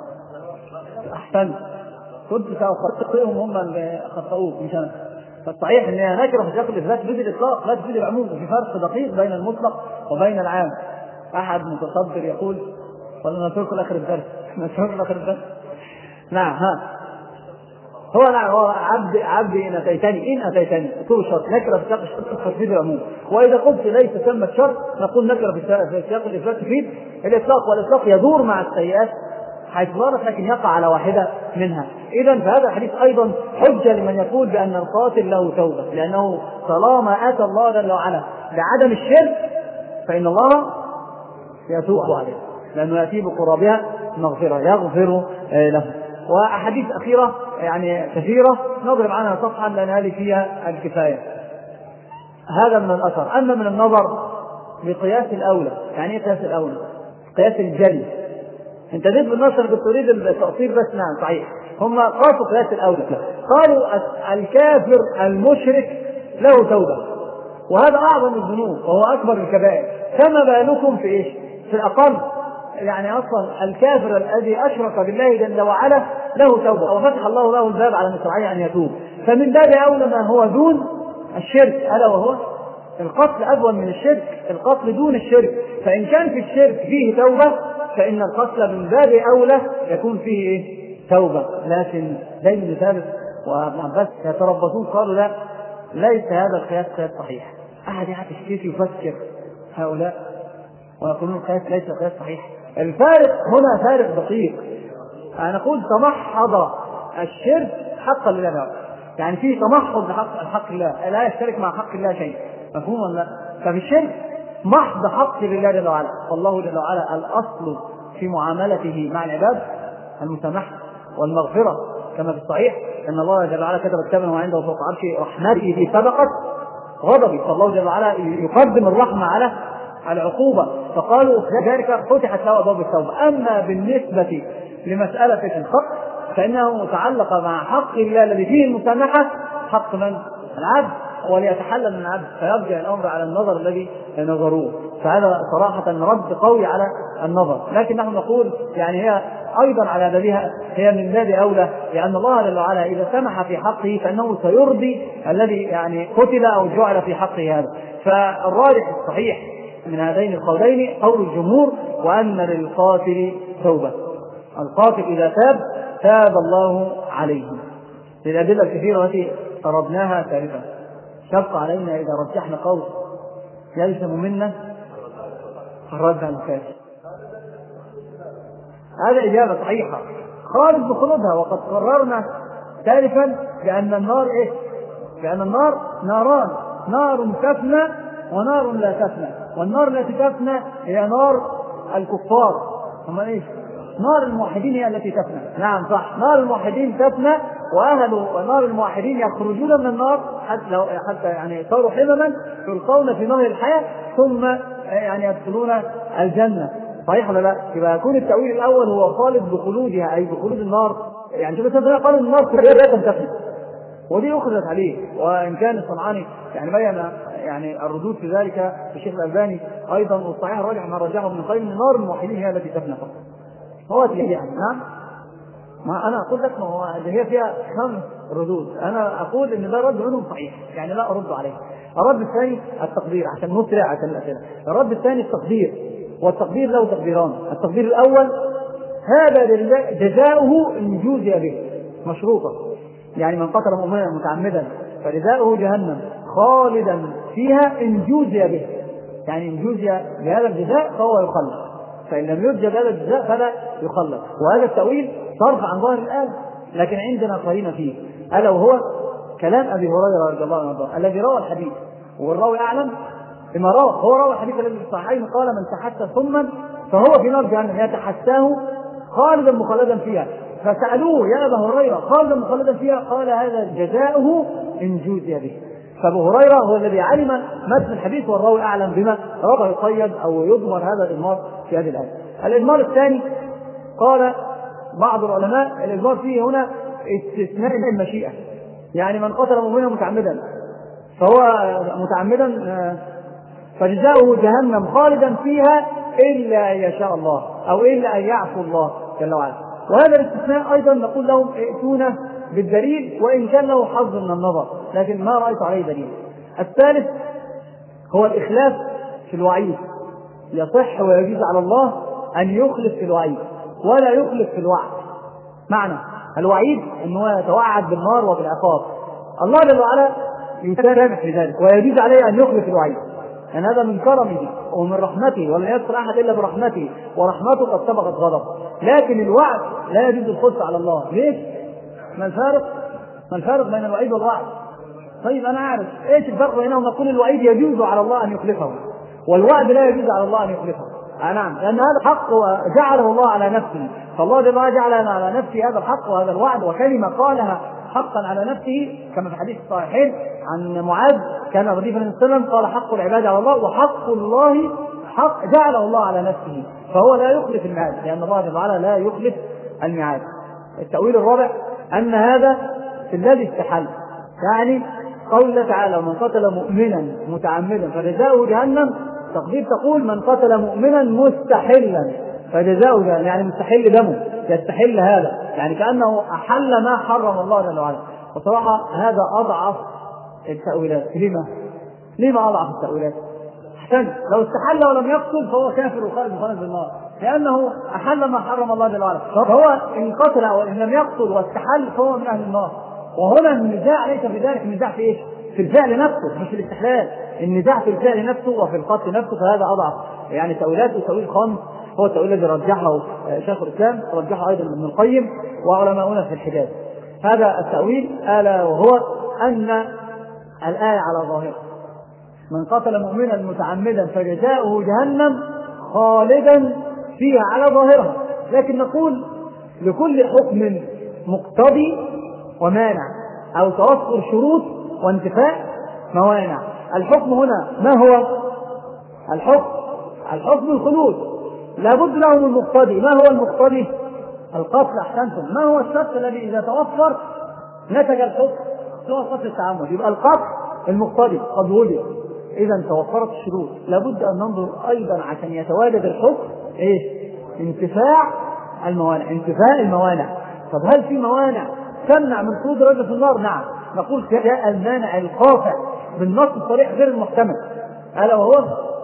[SPEAKER 2] أحسن كنت سأخطئهم هم اللي خطئوك مش أنا. فالصحيح ان هي نكره في سياق الاثبات تفيد الاطلاق لا تفيد العموم، وفي فرق دقيق بين المطلق وبين العام. احد متصدر يقول ولا نترك اخر الدرس نترك اخر الدرس نعم ها هو نعم هو عبد عبدي ان اتيتني ان اتيتني طول شرط نكره في سياق الشرط تفيد العموم. واذا قلت ليس ثمة شرط نقول نكره في سياق الاثبات تفيد الاطلاق، والاطلاق يدور مع السيئات حيث ظهرت لكن يقع على واحدة منها. إذن فهذا الحديث أيضا حجة لمن يقول بأن القاتل له توبة، لأنه طالما أتى الله جل وعلا بعدم الشرك فإن الله يتوب عليه، لأنه يأتي بقرابها مغفرة يغفر له. وأحاديث أخيرة يعني كثيرة نضرب عنها صفحا لأن هذه فيها الكفاية. هذا من الأثر. أما من النظر بقياس الأولى، يعني إيه قياس الأولى؟ قياس الجلي. انت جيت بالنصر كنت تريد التأصيل بس نعم صحيح هم قاسوا قياس الأولى قالوا الكافر المشرك له توبة، وهذا أعظم الذنوب وهو أكبر الكبائر، كما بالكم في إيش في الأقل. يعني أصلا الكافر الذي أشرك بالله جل وعلا له توبة وفتح الله له الباب على مشروعية أن يتوب، فمن باب أولى ما هو دون الشرك ألا وهو القتل. أهون من الشرك القتل دون الشرك، فإن كان في الشرك فيه توبة فإن القتل من باب أولى يكون فيه إيه؟ توبة. لكن زي بن ثابت وابن عباس يتربصون قالوا لا ليس هذا القياس قياس صحيح. أحد يعطي كيف يفسر هؤلاء ويقولون القياس ليس قياس صحيح. الفارق هنا فارق دقيق. أنا أقول تمحض الشرك حقا لله، يعني فيه تمحض لحق الحق الله لا يشترك مع حق الله شيء، مفهوم ولا؟ ففي الشرك محض حق لله جل وعلا، فالله جل وعلا الأصل في معاملته مع العباد المسامحة والمغفرة، كما في الصحيح أن الله جل وعلا كتب كتابا وعنده فوق عرشه رحمته في سبقت غضبي، فالله جل وعلا يقدم الرحمة على العقوبة، فقالوا ذلك فتحت له أبواب التوبة. أما بالنسبة لمسألة الحق فإنه متعلق مع حق الله الذي فيه المسامحة، حق من؟ العبد. وليتحلل من العبد، فيرجع الأمر على النظر الذي نظروه. فهذا صراحة رد قوي على النظر، لكن نحن نقول يعني هي أيضا على بابها هي من باب أولى، لأن الله جل وعلا إذا سمح في حقه فإنه سيرضي الذي يعني قتل أو جعل في حقه هذا. فالراجح الصحيح من هذين القولين قول الجمهور، وأن للقاتل توبة، القاتل إذا تاب تاب الله عليه، للأدلة الكثيرة التي طردناها ثالثا. شق علينا إذا رجحنا قول يلزم منا الرد على الكافر. هذا إجابة صحيحة خالد بخلودها، وقد قررنا ثالثا بأن النار إيه؟ بأن النار ناران، نار تفنى ونار لا تفنى، والنار التي تفنى هي نار الكفار، هم إيش؟ نار الموحدين هي التي تفنى. نعم صح، نار الموحدين تفنى، وأهل نار الموحدين يخرجون من النار حتى حتى يعني صاروا حمما يلقون في نهر الحياة ثم يعني يدخلون الجنة. صحيح ولا لا؟ يبقى يكون التأويل الأول هو خالد بخلودها أي بخلود النار. يعني شوف مثلا قال النار كلها تفنى، ودي أخذت عليه، وإن كان الصنعاني يعني بين يعني الردود في ذلك في الشيخ الألباني أيضا، والصحيح الراجح ما رجعه ابن القيم نار الموحدين هي التي تفنى فقط. هو يعني نعم، ما أنا أقول لك ما هو هي فيها خمس ردود، أنا أقول إن ده رد منهم صحيح يعني لا أرد عليه. الرد الثاني التقدير عشان نسرع عشان الأسئلة. الرد الثاني التقدير، والتقدير له تقديران. التقدير الأول هذا جزاؤه إن جوزي به مشروطة، يعني من قتل مؤمنا متعمدا فجزاؤه جهنم خالدا فيها إن جوزي به، يعني إن جوزي بهذا الجزاء فهو يخلد، فإن لم يرجى بهذا الجزاء فلا يخلد. وهذا التأويل صرف عن ظاهر الآية، لكن عندنا قرينة فيه، ألا وهو كلام أبي هريرة رضي الله عنه الذي روى الحديث، والراوي أعلم بما روى، هو روى الحديث الذي في الصحيحين قال من تحسى ثما فهو في نار جهنم يتحساه خالدا مخلدا فيها. فسألوه يا أبا هريرة خالدا مخلدا فيها؟ قال هذا جزاؤه إن جوزي به. فأبو هريرة هو الذي علم متن الحديث، والراوي أعلم بما ربه يقيد أو يضمر هذا الإضمار في هذه الآية. الإضمار الثاني قال بعض العلماء الإضمار فيه هنا استثناء المشيئة، يعني من قتل مؤمنا متعمدا فهو متعمدا فجزاؤه جهنم خالدا فيها إلا أن يشاء الله أو إلا أن يعفو الله جل وعلا. وهذا الاستثناء أيضا نقول لهم ائتونا بالدليل وإن كان له حظ من النظر، لكن ما رأيت عليه دليل. الثالث هو الإخلاف في الوعيد، يصح ويجوز على الله أن يخلف في الوعيد ولا يخلف في الوعد. معنى الوعيد أنه يتوعد بالنار وبالعقاب، الله جل وعلا يسامح في ذلك ويجوز عليه أن يخلف الوعيد، لأن هذا من كرمه ومن رحمته، ولن يذكر أحد إلا برحمته، ورحمته قد سبقت غضب. لكن الوعد لا يجوز الخلف على الله. ليش؟ ما الفارق؟ ما الفارق بين الوعيد والوعد؟ طيب أنا أعرف إيش الفرق بينهم. نقول الوعيد يجوز على الله أن يخلفه، والوعد لا يجوز على الله أن يخلفه. نعم، لأن هذا حق جعله الله على نفسه، فالله جل وعلا جعل على نفسه هذا الحق وهذا الوعد، وكلمة قالها حقا على نفسه كما في حديث الصحيحين عن معاذ كان رديف النبي صلى الله عليه وسلم قال حق العباد على الله وحق الله حق جعله الله على نفسه، فهو لا يخلف الميعاد لأن الله جل وعلا لا يخلف الميعاد. التأويل الرابع أن هذا في الذي استحل، يعني قول الله تعالى ومن قتل مؤمنا متعمدا فجزاؤه جهنم، تقدير تقول من قتل مؤمنا مستحلا فجزاؤه جهنم، يعني مستحل دمه يستحل هذا، يعني كأنه أحل ما حرم الله جل وعلا. وصراحة هذا أضعف التأويلات. لما؟ لما أضعف التأويلات؟ حسن لو استحل ولم يقتل فهو كافر وخالد مخالد بالنار، لأنه أحل ما حرم الله جل وعلا، فهو إن قتل وإن لم يقتل واستحل فهو من أهل النار. وهنا النزاع ليس في ذلك، النزاع في إيش؟ في الفعل نفسه مش في الاستحلال، النزاع في الفعل نفسه وفي القتل نفسه، فهذا أضعف يعني تأويلات. وتأويل خامس هو التأويل الذي رجحه شيخ الإسلام، رجحه أيضا ابن القيم وعلماؤنا في الحجاز. هذا التأويل ألا وهو أن الآية على ظاهرها من قتل مؤمنا متعمدا فجزاؤه جهنم خالدا فيها على ظاهرها، لكن نقول لكل حكم مقتضي ومانع أو توفر شروط وانتفاء موانع. الحكم هنا ما هو الحكم؟ الحكم الخلود، لابد له من المقتضي. ما هو المقتضي؟ القتل. أحسنتم. ما هو الشرط الذي إذا توفر نتج الحكم؟ هو قتل التعمد. يبقى القتل المقتضي قد وجد، إذا توفرت الشروط، لابد أن ننظر أيضا عشان يتواجد الحكم إيه؟ انتفاع الموانع، انتفاء الموانع. طب هل في موانع تمنع من خروج الرجل في النار؟ نعم، نقول جاء المانع القاطع بالنص الصريح غير المحتمل، ألا وهو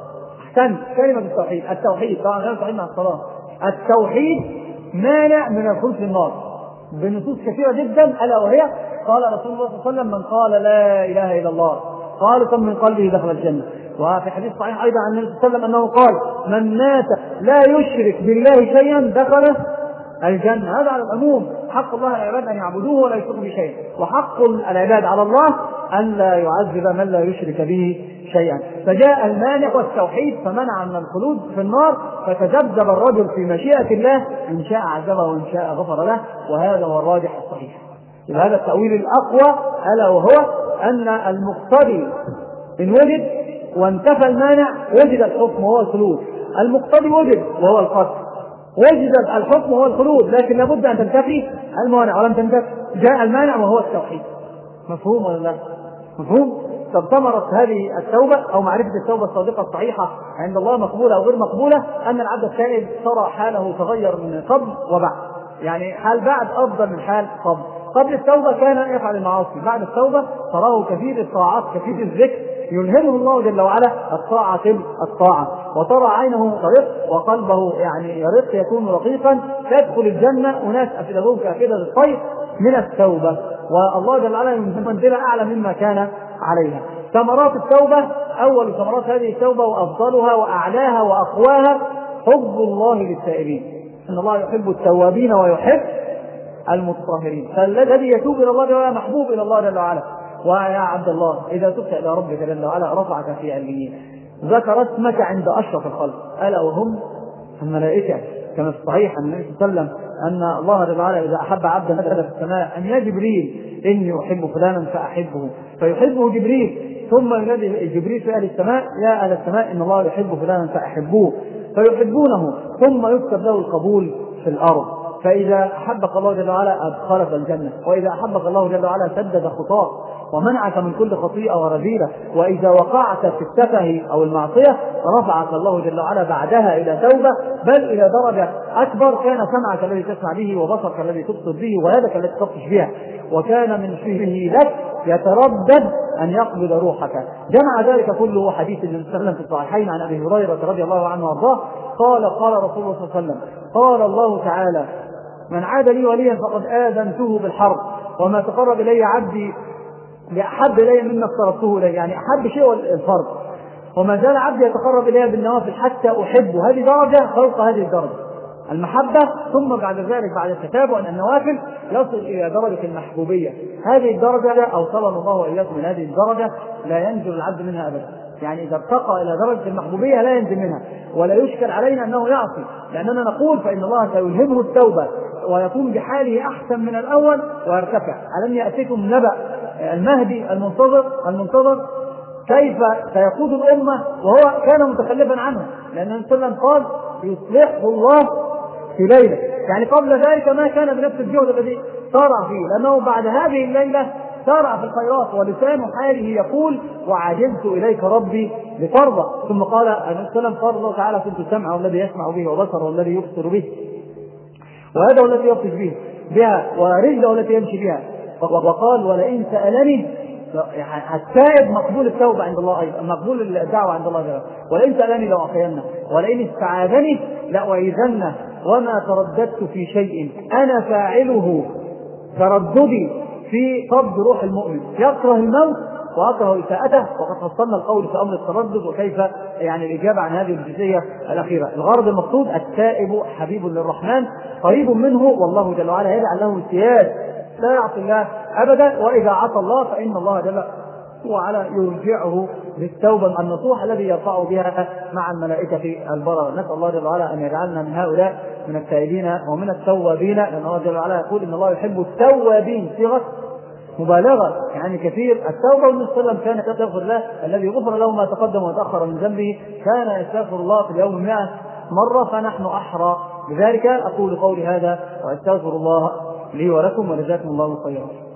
[SPEAKER 2] أحسن كلمة التوحيد. التوحيد طبعا غير التوحيد مع الصلاة، التوحيد مانع من الخروج في النار بنصوص كثيرة جدا، ألا وهي قال رسول الله صلى الله عليه وسلم: من قال لا إله إلا الله خالصا من قلبه دخل الجنة. وفي حديث صحيح أيضا عن النبي صلى الله عليه وسلم أنه قال: من مات لا يشرك بالله شيئا دخل الجنة. هذا على العموم، حق الله على العباد أن يعبدوه ولا يشركوا به شيئا، وحق العباد على الله أن لا يعذب من لا يشرك به شيئا. فجاء المانع والتوحيد فمنع من الخلود في النار، فتذبذب الرجل في مشيئة الله، إن شاء عذبه وإن شاء غفر له، وهذا هو الراجح الصحيح. هذا التأويل الأقوى، ألا وهو أن المقتضي إن وجد وانتفى المانع وجد الحكم وهو الخلود. المقتضي وجد وهو القتل، وجد الحكم وهو الخلود، لكن لابد أن تنتفي الموانع، ولم تنتفي جاء المانع وهو التوحيد. مفهوم ولا لا؟ مفهوم؟ طب ثمرت هذه التوبة أو معرفة التوبة الصادقة الصحيحة عند الله مقبولة أو غير مقبولة، أن العبد التائب ترى حاله تغير من قبل وبعد، يعني حال بعد أفضل من حال قبل. قبل التوبة كان يفعل المعاصي، بعد التوبة تراه كثير الطاعات كثير الذكر، يلهمه الله جل وعلا الطاعة الطاعة، وترى عينه ترق وقلبه يعني يرق يكون رقيقا، تدخل الجنة وناس أفئدتهم كأفئدة الطير من التوبة، والله جل وعلا منزلة أعلى مما كان عليها. ثمرات التوبة، أول ثمرات هذه التوبة وأفضلها وأعلاها وأقواها حب الله للتائبين، إن الله يحب التوابين ويحب المتطهرين. فالذي يتوب إلى الله جل وعلا محبوب إلى الله جل وعلا. ويا عبد الله إذا تبت إلى ربك جل وعلا رفعك في عليين، ذكر اسمك عند أشرف الخلق، ألا وهم الملائكة، كما في الصحيح عن النبي صلى الله عليه وسلم أن الله جل وعلا إذا أحب عبدا نزل في السماء أن يا جبريل إني أحب فلانا فأحبه، فيحبه جبريل، ثم ينادي جبريل في أهل السماء: يا أهل السماء إن الله يحب فلانا فأحبوه، فيحبونه، ثم يكتب له القبول في الأرض. فإذا أحبك الله جل وعلا أدخلك الجنة، وإذا أحبك الله جل وعلا سدد خطاك ومنعك من كل خطيئة ورذيلة، وإذا وقعت في السفه أو المعصية رفعك الله جل وعلا بعدها إلى توبة، بل إلى درجة أكبر، كان سمعك الذي تسمع به وبصرك الذي تبصر به ويدك التي تبطش بها، وكان من فيه لك يتردد أن يقبض روحك. جمع ذلك كله حديث النبي صلى الله عليه وسلم في الصحيحين عن أبي هريرة رضي الله عنه وارضاه قال: قال رسول الله صلى الله عليه وسلم: قال الله تعالى: من عاد لي وليا فقد آذنته بالحرب، وما تقرب إلي عبدي بأحب إلي مما افترضته إليه، يعني أحب شيء الفرض، وما زال عبدي يتقرب إلي بالنوافل حتى أحبه. هذه درجة فوق هذه الدرجة، المحبة، ثم بعد ذلك بعد التتابع النوافل يصل إلى درجة المحبوبية. هذه الدرجة أوصلنا الله وإياكم من هذه الدرجة، لا ينزل العبد منها أبدا، يعني إذا ارتقى إلى درجة المحبوبية لا ينزل منها، ولا يشكل علينا أنه يعصي، لأننا نقول فإن الله سيلهمه التوبة ويكون بحاله أحسن من الأول ويرتفع. ألم يأتكم نبأ المهدي المنتظر المنتظر كيف سيقود الأمة وهو كان متخلفا عنه، لأن النبي صلى الله عليه وسلم قال: يصلحه الله في ليلة، يعني قبل ذلك ما كان بنفس الجهد الذي صارع فيه، لأنه بعد هذه الليلة سارع في الخيرات، ولسان حاله يقول: وعجلت إليك ربي لترضى. ثم قال النبي صلى الله عليه وسلم: قال الله تعالى: كنت سمعه الذي يسمع به، وبصره الذي يبصر به، ويده التي يبطش به بها، ورجله التي يمشي بها. وقال: ولئن سألني، التائب مقبول التوبة عند الله أيضا، مقبول الدعوة عند الله جل، ولئن سألني لأعطينه، ولئن استعاذني لأعيذنه، وما ترددت في شيء أنا فاعله ترددي في قبض روح المؤمن، يكره الموت وأكره إساءته. وقد فصلنا القول في أمر التردد وكيف يعني الإجابة عن هذه الجزئية الأخيرة. الغرض المقصود: التائب حبيب للرحمن قريب منه، والله جل وعلا يجعل له امتياز لا يعصي الله أبدا، وإذا عصى الله فإن الله جل وعلا يرجعه بالتوبة النصوح الذي يرفع بها مع الملائكة البررة. نسأل الله جل وعلا أن يجعلنا من هؤلاء، من التائبين ومن التوابين، لأن الله جل وعلا يقول: إن الله يحب التوابين، صيغة مبالغة يعني كثير. التوبة والنبي صلى الله عليه وسلم كان يستغفر الله الذي غفر له ما تقدم وتأخر من ذنبه، كان يستغفر الله في اليوم مئة مرة، فنحن أحرى بذلك. أقول قولي هذا وأستغفر الله لي ولكم، وجزاكم الله خيرا.